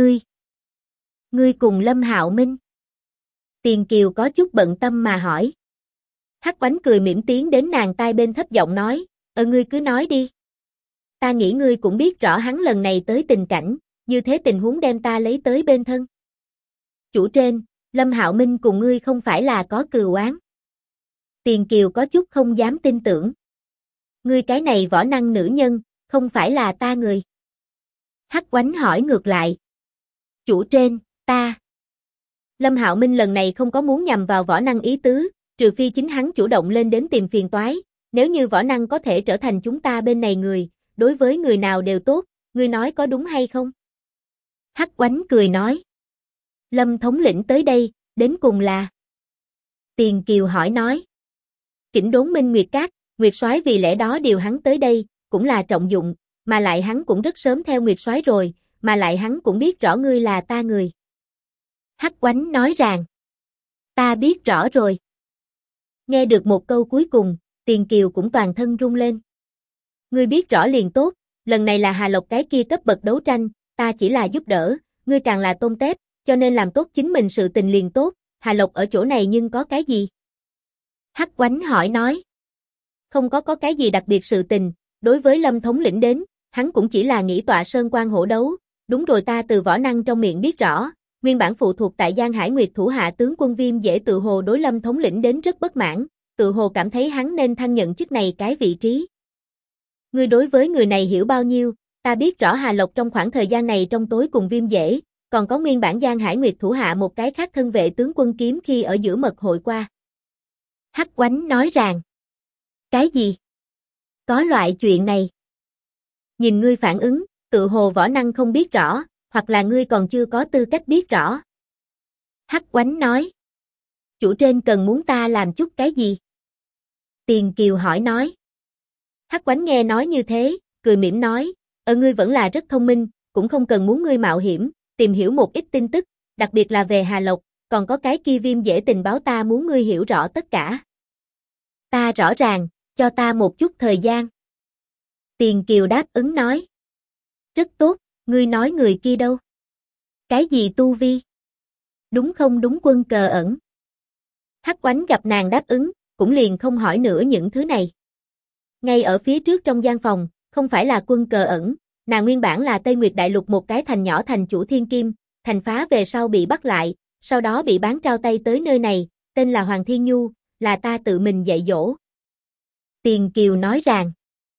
A: ngươi cùng Lâm Hạo Minh. Tiền Kiều có chút bận tâm mà hỏi. Hắc Oánh cười mỉm tiến đến nàng tai bên thấp giọng nói, ngươi cứ nói đi. Ta nghĩ ngươi cũng biết rõ hắn lần này tới tình cảnh, như thế tình huống đem ta lấy tới bên thân. Chủ trên, Lâm Hạo Minh cùng ngươi không phải là có cừu oán. Tiền Kiều có chút không dám tin tưởng. Ngươi cái này võ năng nữ nhân, không phải là ta người. Hắc Oánh hỏi ngược lại. Chủ trên, ta. Lâm Hạo Minh lần này không có muốn nhằm vào võ năng ý tứ, trừ phi chính hắn chủ động lên đến tìm phiền toái, nếu như võ năng có thể trở thành chúng ta bên này người, đối với người nào đều tốt, ngươi nói có đúng hay không? Hắc Oánh cười nói. Lâm thống lĩnh tới đây, đến cùng là? Tiền Kiều hỏi nói. Chỉnh đốn Minh Nguyệt Các, Nguyệt Soái vì lẽ đó điều hắn tới đây, cũng là trọng dụng, mà lại hắn cũng rất sớm theo Nguyệt Soái rồi, mà lại hắn cũng biết rõ ngươi là ta người. Hắc Oánh nói rằng. Ta biết rõ rồi. Nghe được một câu cuối cùng, Tiền Kiều cũng toàn thân run lên. Ngươi biết rõ liền tốt, lần này là Hà Lộc cái kia cấp bậc đấu tranh, ta chỉ là giúp đỡ, ngươi càng là tôm tép, cho nên làm tốt chính mình sự tình liền tốt, Hà Lộc ở chỗ này nhưng có cái gì? Hắc Oánh hỏi nói. Không có cái gì đặc biệt sự tình, đối với Lâm thống lĩnh đến, hắn cũng chỉ là nghĩ tọa sơn quan hổ đấu, đúng rồi ta từ võ năng trong miệng biết rõ, nguyên bản phụ thuộc tại Giang Hải Nguyệt thủ hạ tướng quân Viêm Dễ tự hồ đối Lâm thống lĩnh đến rất bất mãn, tự hồ cảm thấy hắn nên thăng nhận chức này cái vị trí. Ngươi đối với người này hiểu bao nhiêu, ta biết rõ Hà Lộc trong khoảng thời gian này trong tối cùng Viêm Dễ, còn có nguyên bản Giang Hải Nguyệt thủ hạ một cái khác thân vệ tướng quân kiếm khi ở giữa mật hội qua. Hắc Oánh nói rằng. Cái gì? Có loại chuyện này. Nhìn ngươi phản ứng, tự hồ võ năng không biết rõ, hoặc là ngươi còn chưa có tư cách biết rõ. Hắc Oánh nói. Chủ trên cần muốn ta làm chút cái gì? Tiền Kiều hỏi nói. Hắc Oánh nghe nói như thế, cười mỉm nói, ngươi vẫn là rất thông minh, cũng không cần muốn ngươi mạo hiểm, tìm hiểu một ít tin tức, đặc biệt là về Hà Lộc, còn có cái kia Viêm Dễ tình báo ta muốn ngươi hiểu rõ tất cả. Ta rõ ràng, cho ta một chút thời gian. Tiền Kiều đáp ứng nói. Rất tốt, ngươi nói người kia đâu? Cái gì tu vi? Đúng không đúng quân cờ ẩn? Hắc Oánh gặp nàng đáp ứng, cũng liền không hỏi nữa những thứ này. Ngay ở phía trước trong gian phòng, không phải là quân cờ ẩn, nàng nguyên bản là Tây Nguyệt Đại Lục một cái thành nhỏ thành chủ thiên kim, thành phá về sau bị bắt lại, sau đó bị bán trao tay tới nơi này, tên là Hoàng Thiên Nhu, là ta tự mình dạy dỗ. Tiền Kiều nói rằng.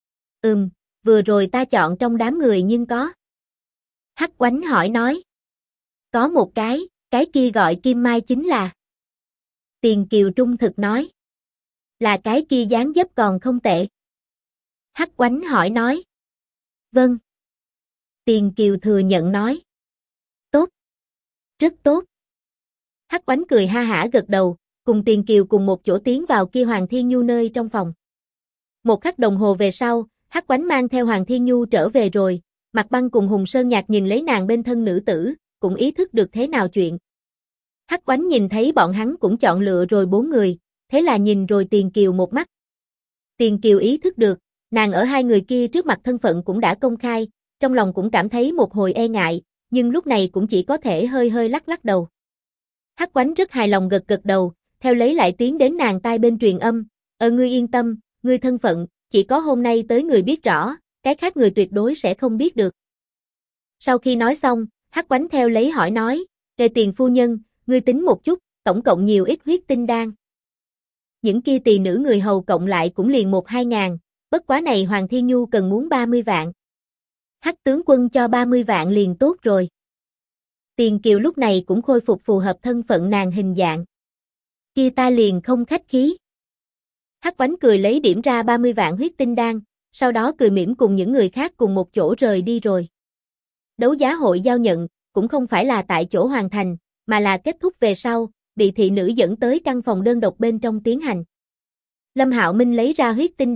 A: Vừa rồi ta chọn trong đám người nhưng có. Hắc Oánh hỏi nói. Có một cái kia gọi Kim Mai chính là. Tiền Kiều trung thực nói. Là cái kia dáng dấp còn không tệ. Hắc Oánh hỏi nói. Vâng. Tiền Kiều thừa nhận nói. Tốt. Rất tốt. Hắc Oánh cười ha hả gật đầu, cùng Tiền Kiều cùng một chỗ tiến vào kia Hoàng Thiên Nhu nơi trong phòng. Một khắc đồng hồ về sau, Hắc Oánh mang theo Hoàng Thiên Nhu trở về rồi, Mạc Băng cùng Hùng Sơn Nhạc nhìn lấy nàng bên thân nữ tử, cũng ý thức được thế nào chuyện. Hắc Oánh nhìn thấy bọn hắn cũng chọn lựa rồi 4 người, thế là nhìn rồi Tiền Kiều một mắt. Tiền Kiều ý thức được, nàng ở hai người kia trước mặt thân phận cũng đã công khai, trong lòng cũng cảm thấy một hồi e ngại, nhưng lúc này cũng chỉ có thể hơi hơi lắc lắc đầu. Hắc Oánh rất hài lòng gật gật đầu, theo lấy lại tiến đến nàng tai bên truyền âm, ngươi yên tâm, ngươi thân phận, chỉ có hôm nay tới người biết rõ, cái khác người tuyệt đối sẽ không biết được. Sau khi nói xong, Hắc Oánh theo lấy hỏi nói, Kề Tiền phu nhân, ngươi tính một chút, tổng cộng nhiều ít huyết tinh đan. Những kia tỳ nữ người hầu cộng lại cũng liền 1-2 ngàn, bất quá này Hoàng Thiên Nhu cần muốn 30 vạn. Hắc tướng quân cho 30 vạn liền tốt rồi. Tiền Kiều lúc này cũng khôi phục phù hợp thân phận nàng hình dạng. Kia ta liền không khách khí. Hắc Oánh cười lấy điểm ra 30 vạn huyết tinh đan, sau đó cười mỉm cùng những người khác cùng một chỗ rời đi rồi. Đấu giá hội giao nhận, cũng không phải là tại chỗ hoàn thành, mà là kết thúc về sau, bị thị nữ dẫn tới căn phòng đơn độc bên trong tiến hành. Lâm Hạo Minh lấy ra huyết tinh đan,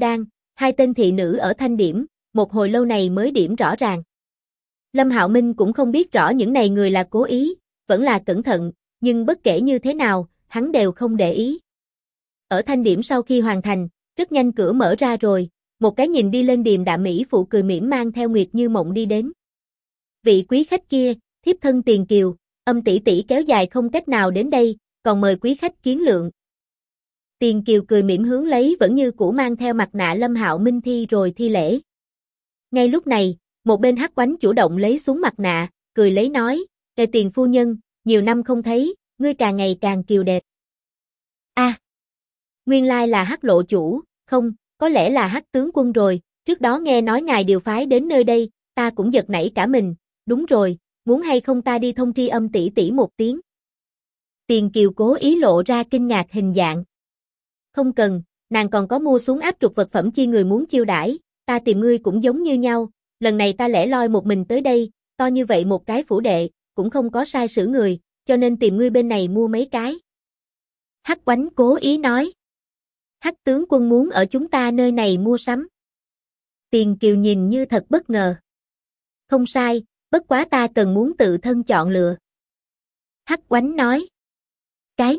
A: Hai tên thị nữ ở thanh điểm, một hồi lâu này mới điểm rõ ràng. Lâm Hạo Minh cũng không biết rõ những này người là cố ý, vẫn là cẩn thận, nhưng bất kể như thế nào, hắn đều không để ý. Ở thanh điểm sau khi hoàn thành, rất nhanh cửa mở ra rồi, một cái nhìn đi lên điềm đạm mỹ phụ cười mỉm mang theo Nguyệt Như Mộng đi đến. Vị quý khách kia, thiếp thân Tiền Kiều, Âm tỷ tỷ kéo dài không cách nào đến đây, còn mời quý khách kiến lượng. Tiền Kiều cười mỉm hướng lấy vẫn như cũ mang theo mặt nạ Lâm Hạo Minh thi lễ. Ngay lúc này, một bên Hắc Oánh chủ động lấy xuống mặt nạ, cười lấy nói, "Kề Tiền phu nhân, nhiều năm không thấy, ngươi càng ngày càng kiều đẹp." A, nguyên lai là Hắc lộ chủ, không, có lẽ là Hắc tướng quân rồi, trước đó nghe nói ngài điều phái đến nơi đây, ta cũng giật nảy cả mình, đúng rồi, muốn hay không ta đi thông tri Âm tỷ tỷ một tiếng. Tiền Kiều cố ý lộ ra kinh ngạc hình dạng. Không cần, nàng còn có mua xuống áp trục vật phẩm chi người muốn chiêu đãi, ta tìm ngươi cũng giống như nhau, lần này ta lẻ loi một mình tới đây, to như vậy một cái phủ đệ, cũng không có sai sử người, cho nên tìm ngươi bên này mua mấy cái. Hắc Oánh cố ý nói. Hắc tướng quân muốn ở chúng ta nơi này mua sắm. Tiền Kiều nhìn như thật bất ngờ. Không sai, bất quá ta cần muốn tự thân chọn lựa. Hắc Oánh nói. Cái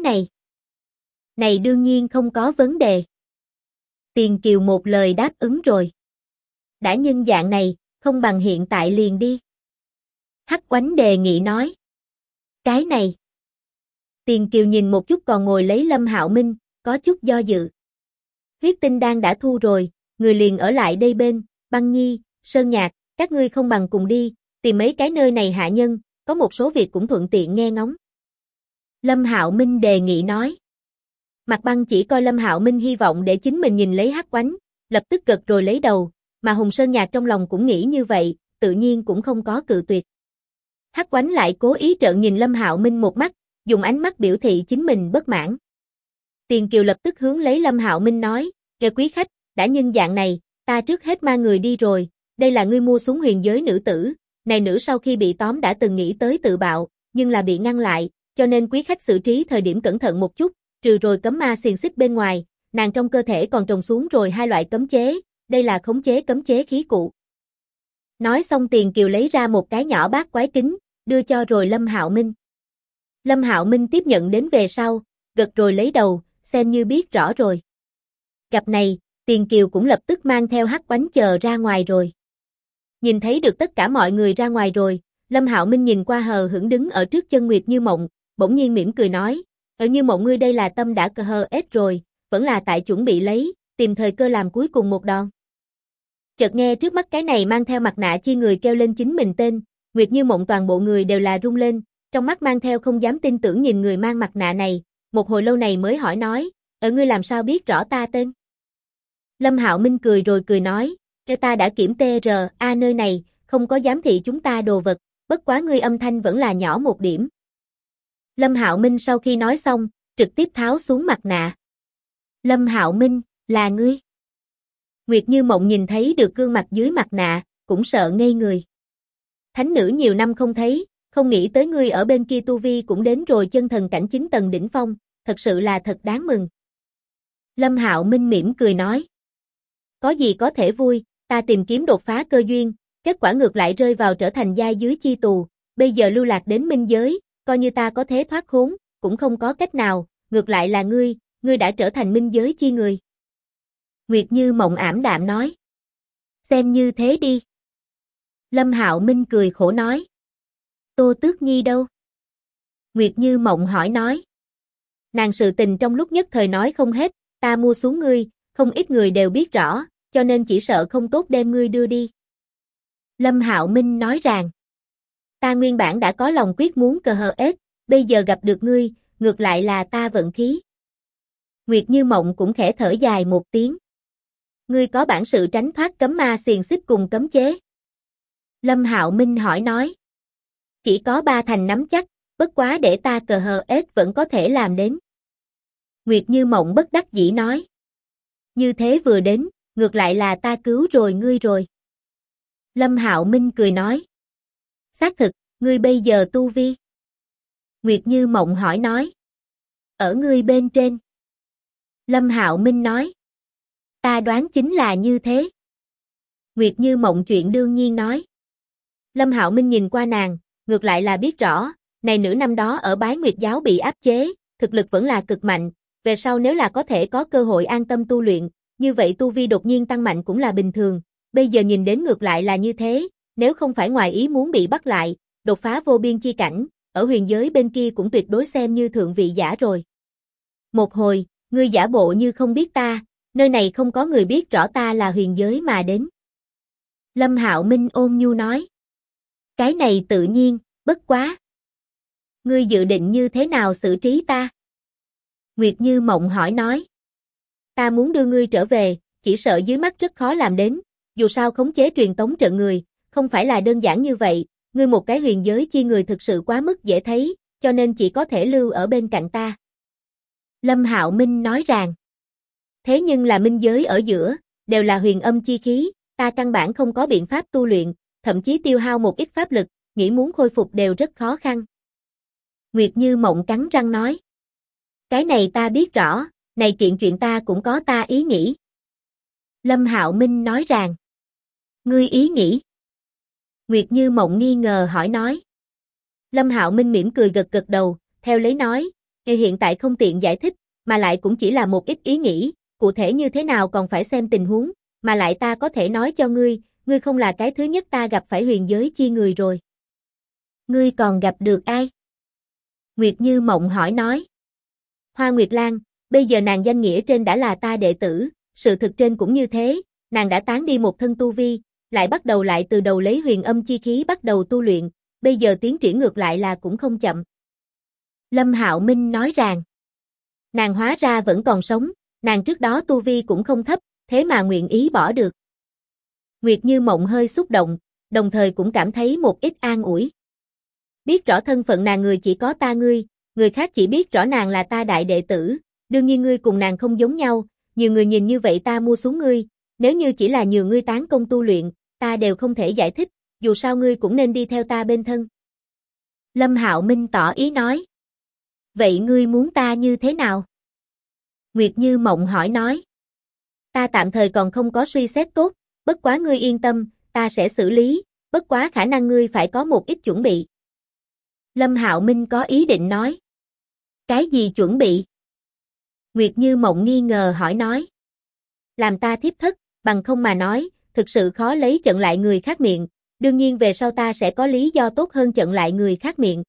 A: này đương nhiên không có vấn đề. Tiền Kiều một lời đáp ứng rồi. Đã nhân dạng này, không bằng hiện tại liền đi. Hắc Oánh đề nghị nói. Cái này. Tiền Kiều nhìn một chút còn ngồi lấy Lâm Hạo Minh, có chút do dự. Huyết tinh đan đã thu rồi, người liền ở lại đây bên, Băng Nhi, Sơn Nhạc, các ngươi không bằng cùng đi, tìm mấy cái nơi này hạ nhân, có một số việc cũng thuận tiện nghe ngóng. Lâm Hạo Minh đề nghị nói. Mạc Băng chỉ coi Lâm Hạo Minh hy vọng để chính mình nhìn lấy Hắc Oánh, lập tức gật rồi lấy đầu, mà Hùng Sơn Nhạc trong lòng cũng nghĩ như vậy, tự nhiên cũng không có cự tuyệt. Hắc Oánh lại cố ý trợn nhìn Lâm Hạo Minh một mắt, dùng ánh mắt biểu thị chính mình bất mãn. Tiền Kiều lập tức hướng lấy Lâm Hạo Minh nói, "Kìa quý khách, đã nhân dạng này, ta trước hết mang người đi rồi, đây là ngươi mua súng huyền giới nữ tử, này nữ sau khi bị tóm đã từng nghĩ tới tự bạo, nhưng là bị ngăn lại, cho nên quý khách xử trí thời điểm cẩn thận một chút, trừ rồi cấm ma xiềng xích bên ngoài, nàng trong cơ thể còn trồng xuống rồi hai loại cấm chế, đây là khống chế cấm chế khí cụ." Nói xong Tiền Kiều lấy ra một cái nhỏ bát quái kính, đưa cho rồi Lâm Hạo Minh. Lâm Hạo Minh tiếp nhận đến về sau, gật rồi lấy đầu, xem như biết rõ rồi. Gặp này, Tiền Kiều cũng lập tức mang theo Hắc Oánh chờ ra ngoài rồi. Nhìn thấy được tất cả mọi người ra ngoài rồi, Lâm Hạo Minh nhìn qua hờ hững đứng ở trước chân Nguyệt Như Mộng, bỗng nhiên mỉm cười nói, "Ở Như Mộng ngươi đây là tâm đã cờ hờ ết rồi, vẫn là tại chuẩn bị lấy, tìm thời cơ làm cuối cùng một đòn." Chợt nghe trước mắt cái này mang theo mặt nạ chi người kêu lên chính mình tên, Nguyệt Như Mộng toàn bộ người đều là rung lên, trong mắt mang theo không dám tin tưởng nhìn người mang mặt nạ này, một hồi lâu này mới hỏi nói, "Ở ngươi làm sao biết rõ ta tên?" Lâm Hạo Minh cười rồi cười nói, "Cho ta đã kiểm TRA nơi này, không có giám thị chúng ta đồ vật, bất quá ngươi âm thanh vẫn là nhỏ một điểm." Lâm Hạo Minh sau khi nói xong, trực tiếp tháo xuống mặt nạ. "Lâm Hạo Minh, là ngươi?" Nguyệt Như Mộng nhìn thấy được gương mặt dưới mặt nạ, cũng sợ ngây người. "Thánh nữ nhiều năm không thấy, không nghĩ tới ngươi ở bên kia tu vi cũng đến rồi chân thần cảnh 9 tầng đỉnh phong, thật sự là thật đáng mừng." Lâm Hạo Minh mỉm cười nói. "Có gì có thể vui, ta tìm kiếm đột phá cơ duyên, kết quả ngược lại rơi vào trở thành giai dưới chi tù, bây giờ lưu lạc đến minh giới, coi như ta có thế thoát khốn, cũng không có cách nào, ngược lại là ngươi đã trở thành minh giới chi người." Nguyệt Như Mộng ảm đạm nói. "Xem như thế đi." Lâm Hạo Minh cười khổ nói. "Tô Tước Nhi đâu?" Nguyệt Như Mộng hỏi nói. "Nàng sự tình trong lúc nhất thời nói không hết, ta mua xuống ngươi, không ít người đều biết rõ, cho nên chỉ sợ không tốt đem ngươi đưa đi." Lâm Hạo Minh nói rằng, "Ta nguyên bản đã có lòng quyết muốn cờ hờ ết, bây giờ gặp được ngươi, ngược lại là ta vận khí." Nguyệt Như Mộng cũng khẽ thở dài một tiếng. "Ngươi có bản sự tránh thoát cấm ma xiềng xích cùng cấm chế?" Lâm Hạo Minh hỏi nói. "Chỉ có 3 thành nắm chắc, bất quá để ta cờ hờ ết vẫn có thể làm đến." Nguyệt Như Mộng bất đắc dĩ nói. "Như thế vừa đến, ngược lại là ta cứu rồi ngươi rồi." Lâm Hạo Minh cười nói. "Xác thực, ngươi bây giờ tu vi?" Nguyệt Như Mộng hỏi nói. "Ở ngươi bên trên." Lâm Hạo Minh nói. Ta đoán chính là như thế. Nguyệt Như Mộng chuyện đương nhiên nói. Lâm Hạo Minh nhìn qua nàng, ngược lại là biết rõ, này nữ năm đó ở Bái Nguyệt giáo bị áp chế, thực lực vẫn là cực mạnh, về sau nếu là có thể có cơ hội an tâm tu luyện, như vậy tu vi đột nhiên tăng mạnh cũng là bình thường, bây giờ nhìn đến ngược lại là như thế, nếu không phải ngoài ý muốn bị bắt lại, đột phá vô biên chi cảnh, ở huyền giới bên kia cũng tuyệt đối xem như thượng vị giả rồi. Một hồi, ngươi giả bộ như không biết ta, nơi này không có người biết rõ ta là huyền giới mà đến. Lâm Hạo Minh ôn nhu nói. Cái này tự nhiên, bất quá. Ngươi dự định như thế nào xử trí ta? Nguyệt Như Mộng hỏi nói. Ta muốn đưa ngươi trở về, chỉ sợ dưới mắt rất khó làm đến, dù sao khống chế truyền tống trận người, không phải là đơn giản như vậy, ngươi một cái huyền giới chi người thực sự quá mức dễ thấy, cho nên chỉ có thể lưu ở bên cạnh ta. Lâm Hạo Minh nói rằng. Thế nhưng là minh giới ở giữa, đều là huyền âm chi khí, ta căn bản không có biện pháp tu luyện, thậm chí tiêu hao một ít pháp lực, nghĩ muốn khôi phục đều rất khó khăn. Nguyệt Như Mộng cắn răng nói. Cái này ta biết rõ, này kiện chuyện ta cũng có ta ý nghĩ. Lâm Hạo Minh nói rằng. Ngươi ý nghĩ? Nguyệt Như Mộng nghi ngờ hỏi nói. Lâm Hạo Minh mỉm cười gật gật đầu, theo lấy nói, hiện tại không tiện giải thích, mà lại cũng chỉ là một ít ý nghĩ, cụ thể như thế nào còn phải xem tình huống, mà lại ta có thể nói cho ngươi, ngươi không là cái thứ nhất ta gặp phải huyền giới chi người rồi. Ngươi còn gặp được ai? Nguyệt Như Mộng hỏi nói. Hoa Nguyệt Lan, bây giờ nàng danh nghĩa trên đã là ta đệ tử, sự thực trên cũng như thế, nàng đã tán đi một thân tu vi, lại bắt đầu lại từ đầu lấy huyền âm chi khí bắt đầu tu luyện, bây giờ tiến triển ngược lại là cũng không chậm. Lâm Hạo Minh nói rằng, nàng hóa ra vẫn còn sống, nàng trước đó tu vi cũng không thấp, thế mà nguyện ý bỏ được. Nguyệt Như Mộng hơi xúc động, đồng thời cũng cảm thấy một ít an ủi. Biết rõ thân phận nàng người chỉ có ta ngươi, người khác chỉ biết rõ nàng là ta đại đệ tử, đương nhiên ngươi cùng nàng không giống nhau, nhiều người nhìn như vậy ta mua xuống ngươi, nếu như chỉ là nhiều ngươi tán công tu luyện, ta đều không thể giải thích, dù sao ngươi cũng nên đi theo ta bên thân. Lâm Hạo Minh tỏ ý nói. Vậy ngươi muốn ta như thế nào? Nguyệt Như Mộng hỏi nói. Ta tạm thời còn không có suy xét tốt, bất quá ngươi yên tâm, ta sẽ xử lý, bất quá khả năng ngươi phải có một ít chuẩn bị. Lâm Hạo Minh có ý định nói. Cái gì chuẩn bị? Nguyệt Như Mộng nghi ngờ hỏi nói. Làm ta thiếp thất, bằng không mà nói, thực sự khó lấy chặn lại người khác miệng, đương nhiên về sau ta sẽ có lý do tốt hơn chặn lại người khác miệng.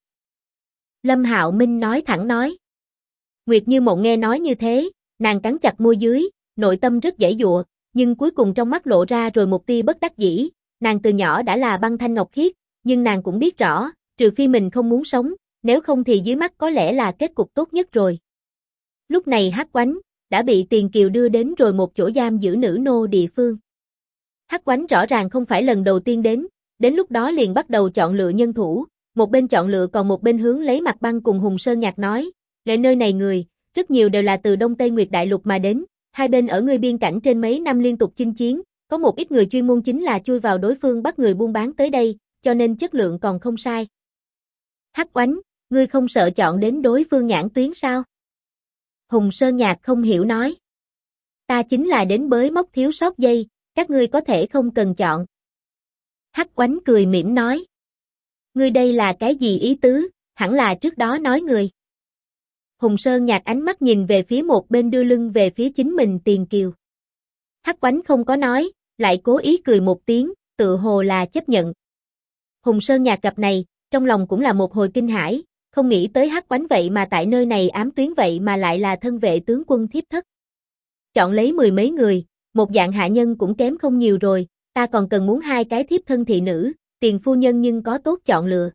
A: Lâm Hạo Minh nói thẳng nói. Nguyệt Như Mộng nghe nói như thế, nàng cắn chặt môi dưới, nội tâm rất giãy giụa, nhưng cuối cùng trong mắt lộ ra rồi một tia bất đắc dĩ, nàng từ nhỏ đã là băng thanh ngọc khiết, nhưng nàng cũng biết rõ, trừ phi mình không muốn sống, nếu không thì dưới mắt có lẽ là kết cục tốt nhất rồi. Lúc này Hắc Oánh đã bị Tiền Kiều đưa đến rồi một chỗ giam giữ nữ nô địa phương. Hắc Oánh rõ ràng không phải lần đầu tiên đến lúc đó liền bắt đầu chọn lựa nhân thủ, một bên chọn lựa còn một bên hướng lấy Mặt Băng cùng Hùng Sơn Nhạc nói, lệ nơi này người, rất nhiều đều là từ Đông Tây Nguyệt Đại Lục mà đến, hai bên ở người biên cảnh trên mấy năm liên tục chinh chiến, có một ít người chuyên môn chính là chui vào đối phương bắt người buôn bán tới đây, cho nên chất lượng còn không sai. Hắc Oánh, ngươi không sợ chọn đến đối phương nhãn tuyến sao? Hùng Sơn Nhạc không hiểu nói. Ta chính là đến bới móc thiếu sót dây, các ngươi có thể không cần chọn. Hắc Oánh cười mỉm nói. Ngươi đây là cái gì ý tứ, hẳn là trước đó nói người. Hùng Sơn Nhạc ánh mắt nhìn về phía một bên đưa lưng về phía chính mình Tiền Kiều. Hắc Oánh không có nói, lại cố ý cười một tiếng, tự hồ là chấp nhận. Hùng Sơn Nhạc gặp này, trong lòng cũng là một hồi kinh hãi, không nghĩ tới Hắc Oánh vậy mà tại nơi này ám tuyến vậy mà lại là thân vệ tướng quân thiếp thất. Chọn lấy mười mấy người, một dạng hạ nhân cũng kém không nhiều rồi, ta còn cần muốn hai cái thiếp thân thị nữ, Tiền phu nhân nhưng có tốt chọn lựa.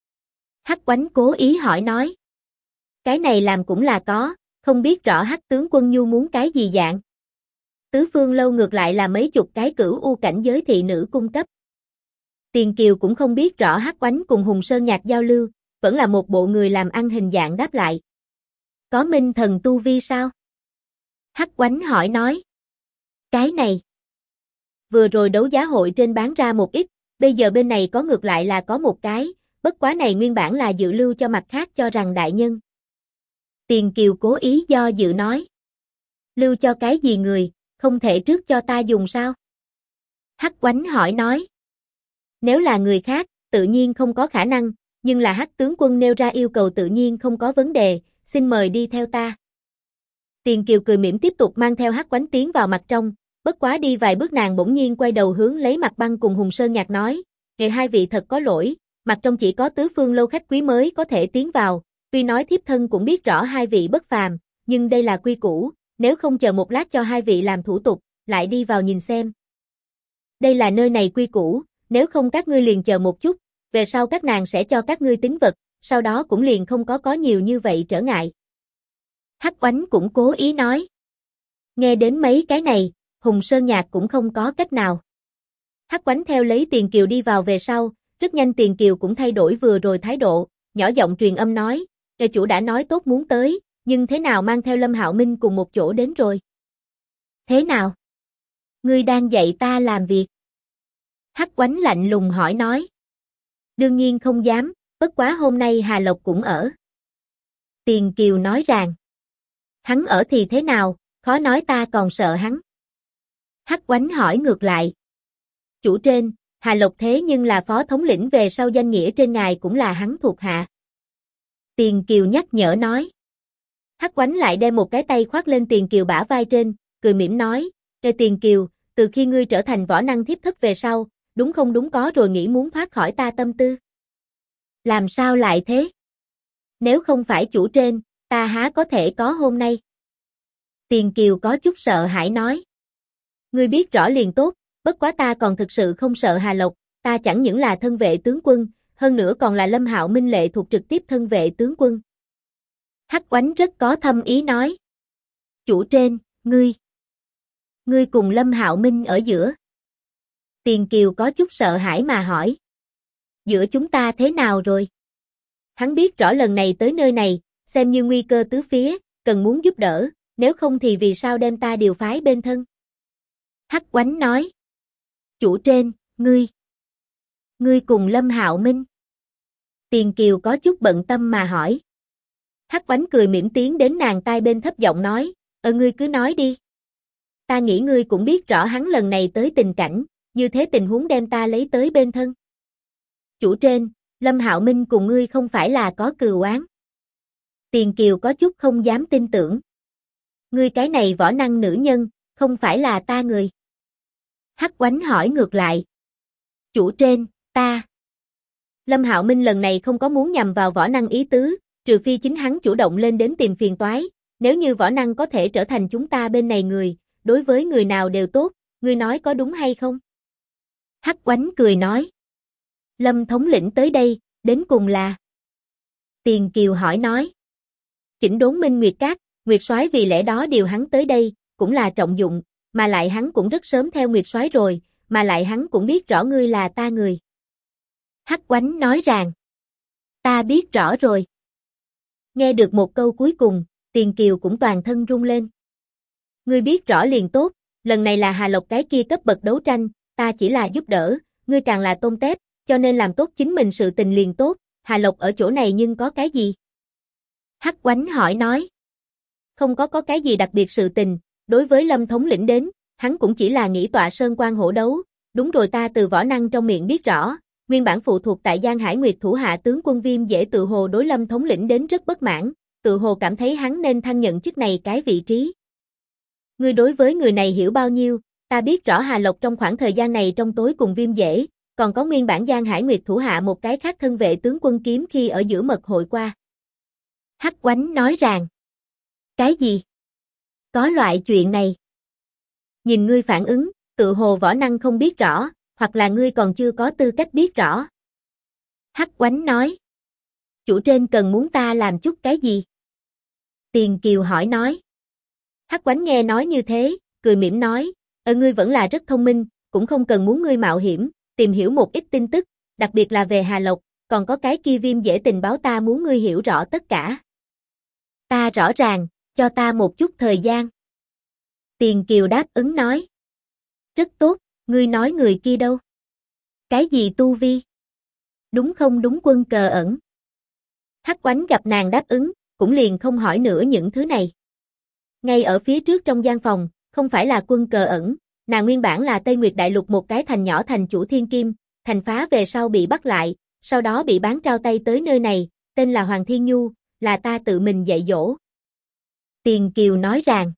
A: Hắc Oánh cố ý hỏi nói. Cái này làm cũng là có, không biết rõ Hắc tướng quân nhu muốn cái gì dạng. Tứ Phương Lâu ngược lại là mấy chục cái cửu u cảnh giới thị nữ cung cấp. Tiền Kiều cũng không biết rõ Hắc Oánh cùng Hùng Sơn Nhạc giao lưu, vẫn là một bộ người làm ăn hình dạng đáp lại. Có minh thần tu vi sao? Hắc Oánh hỏi nói. Cái này. Vừa rồi đấu giá hội trên bán ra một ít, bây giờ bên này có ngược lại là có một cái, bất quá này nguyên bản là dự lưu cho mặt khác cho rằng đại nhân. Tiền Kiều cố ý do dự nói. Lưu cho cái gì người, không thể trước cho ta dùng sao? Hắc Oánh hỏi nói. Nếu là người khác, tự nhiên không có khả năng, nhưng là Hắc tướng quân nêu ra yêu cầu tự nhiên không có vấn đề, xin mời đi theo ta. Tiền Kiều cười mỉm tiếp tục mang theo Hắc Oánh tiến vào mặt trong, bất quá đi vài bước nàng bỗng nhiên quay đầu hướng lấy Mặt Băng cùng Hùng Sơn Nhạc nói, "Ngày hai vị thật có lỗi, mặt trong chỉ có tứ phương lâu khách quý mới có thể tiến vào, tuy nói thiếp thân cũng biết rõ hai vị bất phàm, nhưng đây là quy củ, nếu không chờ một lát cho hai vị làm thủ tục, lại đi vào nhìn xem. Đây là nơi này quy củ, nếu không các ngươi liền chờ một chút, về sau các nàng sẽ cho các ngươi tín vật, sau đó cũng liền không có nhiều như vậy trở ngại." Hắc Oánh cũng cố ý nói. Nghe đến mấy cái này, Hùng Sơn Nhạc cũng không có cách nào. Hắc Oánh theo lấy Tiền Kiều đi vào về sau, rất nhanh Tiền Kiều cũng thay đổi vừa rồi thái độ, nhỏ giọng truyền âm nói, "Nghề chủ đã nói tốt muốn tới, nhưng thế nào mang theo Lâm Hạo Minh cùng một chỗ đến rồi?" "Thế nào? Ngươi đang dạy ta làm việc?" Hắc Oánh lạnh lùng hỏi nói. "Đương nhiên không dám, bất quá hôm nay Hà Lộc cũng ở." Tiền Kiều nói rằng. "Hắn ở thì thế nào, khó nói ta còn sợ hắn." Hắc Oánh hỏi ngược lại. "Chủ trên, Hà Lộc thế nhưng là phó thống lĩnh về sau danh nghĩa trên ngài cũng là hắn thuộc hạ." Tiền Kiều nhắc nhở nói. Hắc Oánh lại đem một cái tay khoác lên Tiền Kiều bả vai trên, cười mỉm nói, "Ê Tiền Kiều, từ khi ngươi trở thành võ năng thiếp thất về sau, đúng không đúng có rồi nghĩ muốn thoát khỏi ta tâm tư." "Làm sao lại thế? Nếu không phải chủ trên, ta há có thể có hôm nay?" Tiền Kiều có chút sợ hãi nói. "Ngươi biết rõ liền tốt, bất quá ta còn thực sự không sợ Hà Lộc, ta chẳng những là thân vệ tướng quân, hơn nữa còn là Lâm Hạo Minh lệ thuộc trực tiếp thân vệ tướng quân." Hắc Oánh rất có thâm ý nói. "Chủ trên, ngươi cùng Lâm Hạo Minh ở giữa." Tiền Kiều có chút sợ hãi mà hỏi. "Giữa chúng ta thế nào rồi? Hắn biết rõ lần này tới nơi này, xem như nguy cơ tứ phía, cần muốn giúp đỡ, nếu không thì vì sao đem ta điều phái bên thân?" Hắc Oánh nói. "Chủ trên, ngươi cùng Lâm Hạo Minh?" Tiền Kiều có chút bận tâm mà hỏi. Hắc Oánh cười mỉm tiến đến nàng tai bên thấp giọng nói, Ngươi cứ nói đi. Ta nghĩ ngươi cũng biết rõ hắn lần này tới tình cảnh, như thế tình huống đem ta lấy tới bên thân." "Chủ trên, Lâm Hạo Minh cùng ngươi không phải là có cừu oán?" Tiền Kiều có chút không dám tin tưởng. "Ngươi cái này võ năng nữ nhân, không phải là ta người?" Hắc Oánh hỏi ngược lại. "Chủ trên, Lâm Hạo Minh lần này không có muốn nhằm vào võ năng ý tứ, trừ phi chính hắn chủ động lên đến tìm phiền toái, nếu như võ năng có thể trở thành chúng ta bên này người, đối với người nào đều tốt, ngươi nói có đúng hay không?" Hắc Oánh cười nói. "Lâm thống lĩnh tới đây, đến cùng là?" Tiền Kiều hỏi nói. "Chỉnh đốn Minh Nguyệt Các, Nguyệt Soái vì lẽ đó điều hắn tới đây, cũng là trọng dụng, mà lại hắn cũng rất sớm theo Nguyệt Soái rồi, mà lại hắn cũng biết rõ ngươi là ta người." Hắc Oánh nói rằng. "Ta biết rõ rồi." Nghe được một câu cuối cùng, Tiền Kiều cũng toàn thân run lên. "Ngươi biết rõ liền tốt, lần này là Hà Lộc cái kia cấp bậc đấu tranh, ta chỉ là giúp đỡ, ngươi càng là tôm tép, cho nên làm tốt chính mình sự tình liền tốt, Hà Lộc ở chỗ này nhưng có cái gì?" Hắc Oánh hỏi nói. "Không có cái gì đặc biệt sự tình, đối với Lâm thống lĩnh đến, hắn cũng chỉ là nghĩ tọa sơn quan hổ đấu, đúng rồi ta từ võ năng trong miệng biết rõ, nguyên bản phụ thuộc tại Giang Hải Nguyệt thủ hạ tướng quân Viêm Dễ tự hồ đối Lâm thống lĩnh đến rất bất mãn, tự hồ cảm thấy hắn nên thăng nhận chức này cái vị trí. Ngươi đối với người này hiểu bao nhiêu, ta biết rõ Hà Lộc trong khoảng thời gian này trong tối cùng Viêm Dễ, còn có nguyên bản Giang Hải Nguyệt thủ hạ một cái khác thân vệ tướng quân kiếm khi ở giữa mật hội qua." Hắc Oánh nói rằng. "Cái gì? Có loại chuyện này? Nhìn ngươi phản ứng, tự hồ võ năng không biết rõ, hoặc là ngươi còn chưa có tư cách biết rõ." Hắc Oánh nói. "Chủ trên cần muốn ta làm chút cái gì?" Tiền Kiều hỏi nói. Hắc Oánh nghe nói như thế, cười mỉm nói, Ngươi vẫn là rất thông minh, cũng không cần muốn ngươi mạo hiểm, tìm hiểu một ít tin tức, đặc biệt là về Hà Lộc, còn có cái kia Viêm Dễ tình báo ta muốn ngươi hiểu rõ tất cả." "Ta rõ ràng, cho ta một chút thời gian." Tiền Kiều đáp ứng nói. "Rất tốt, ngươi nói người kia đâu? Cái gì tu vi? Đúng không đúng quân cờ ẩn?" Hắc Oánh gặp nàng đáp ứng, cũng liền không hỏi nữa những thứ này. Ngay ở phía trước trong gian phòng, không phải là quân cờ ẩn, nàng nguyên bản là Tây Nguyệt Đại Lục một cái thành nhỏ thành chủ thiên kim, thành phá về sau bị bắt lại, sau đó bị bán trao tay tới nơi này, tên là Hoàng Thiên Nhu, là ta tự mình dạy dỗ. Tiền Kiều nói rằng,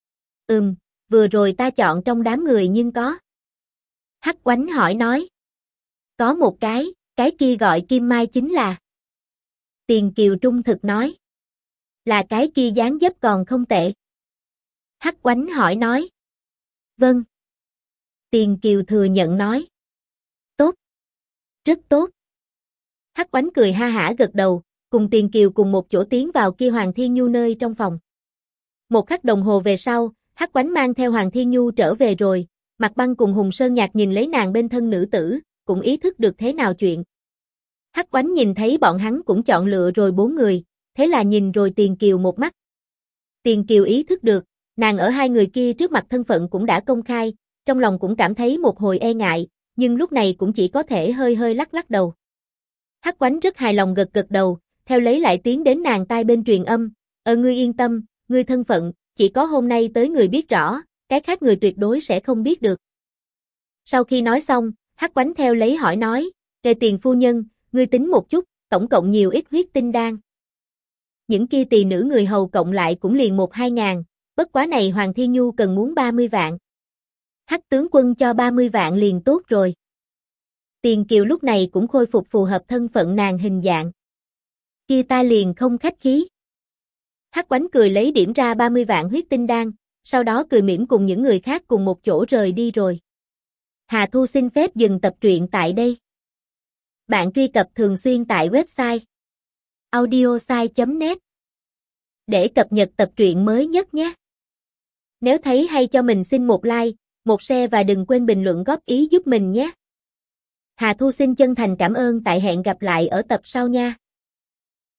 A: vừa rồi ta chọn trong đám người nhưng có. Hắc Oánh hỏi nói, có một cái kia gọi Kim Mai chính là. Tiền Kiều trung thực nói, là cái kia dáng dấp còn không tệ. Hắc Oánh hỏi nói, vâng. Tiền Kiều thừa nhận nói, tốt, rất tốt. Hắc Oánh cười ha hả gật đầu, cùng Tiền Kiều cùng một chỗ tiến vào kia Hoàng Thiên Nhu nơi trong phòng. Một khắc đồng hồ về sau, Hắc Oánh mang theo Hoàng Thiên Nhu trở về rồi, Mạc Băng cùng Hùng Sơn Nhạc nhìn lấy nàng bên thân nữ tử, cũng ý thức được thế nào chuyện. Hắc Oánh nhìn thấy bọn hắn cũng chọn lựa rồi 4 người, thế là nhìn rồi Tiền Kiều một mắt. Tiền Kiều ý thức được, nàng ở hai người kia trước mặt thân phận cũng đã công khai, trong lòng cũng cảm thấy một hồi e ngại, nhưng lúc này cũng chỉ có thể hơi hơi lắc lắc đầu. Hắc Oánh rất hài lòng gật gật đầu, theo lấy lại tiến đến nàng tai bên truyền âm, ngươi yên tâm, ngươi thân phận, chỉ có hôm nay tới người biết rõ, cái khác người tuyệt đối sẽ không biết được. Sau khi nói xong, Hắc Oánh theo lấy hỏi nói, Tề Tiền phu nhân, ngươi tính một chút, tổng cộng nhiều ít huyết tinh đan. Những kia tỳ nữ người hầu cộng lại cũng liền 1-2 ngàn, bất quá này Hoàng Thiên Nhu cần muốn 30 vạn. Hắc tướng quân cho 30 vạn liền tốt rồi. Tiền Kiều lúc này cũng khôi phục phù hợp thân phận nàng hình dạng. Kia ta liền không khách khí. Hắc Oánh cười lấy điểm ra 30 vạn huyết tinh đan, sau đó cười mỉm cùng những người khác cùng một chỗ rời đi rồi. Hà Thu xin phép dừng tập truyện tại đây. Bạn truy cập thường xuyên tại website audiosai.net để cập nhật tập truyện mới nhất nhé. Nếu thấy hay cho mình xin một like, một share và đừng quên bình luận góp ý giúp mình nhé. Hà Thu xin chân thành cảm ơn, tại hẹn gặp lại ở tập sau nha.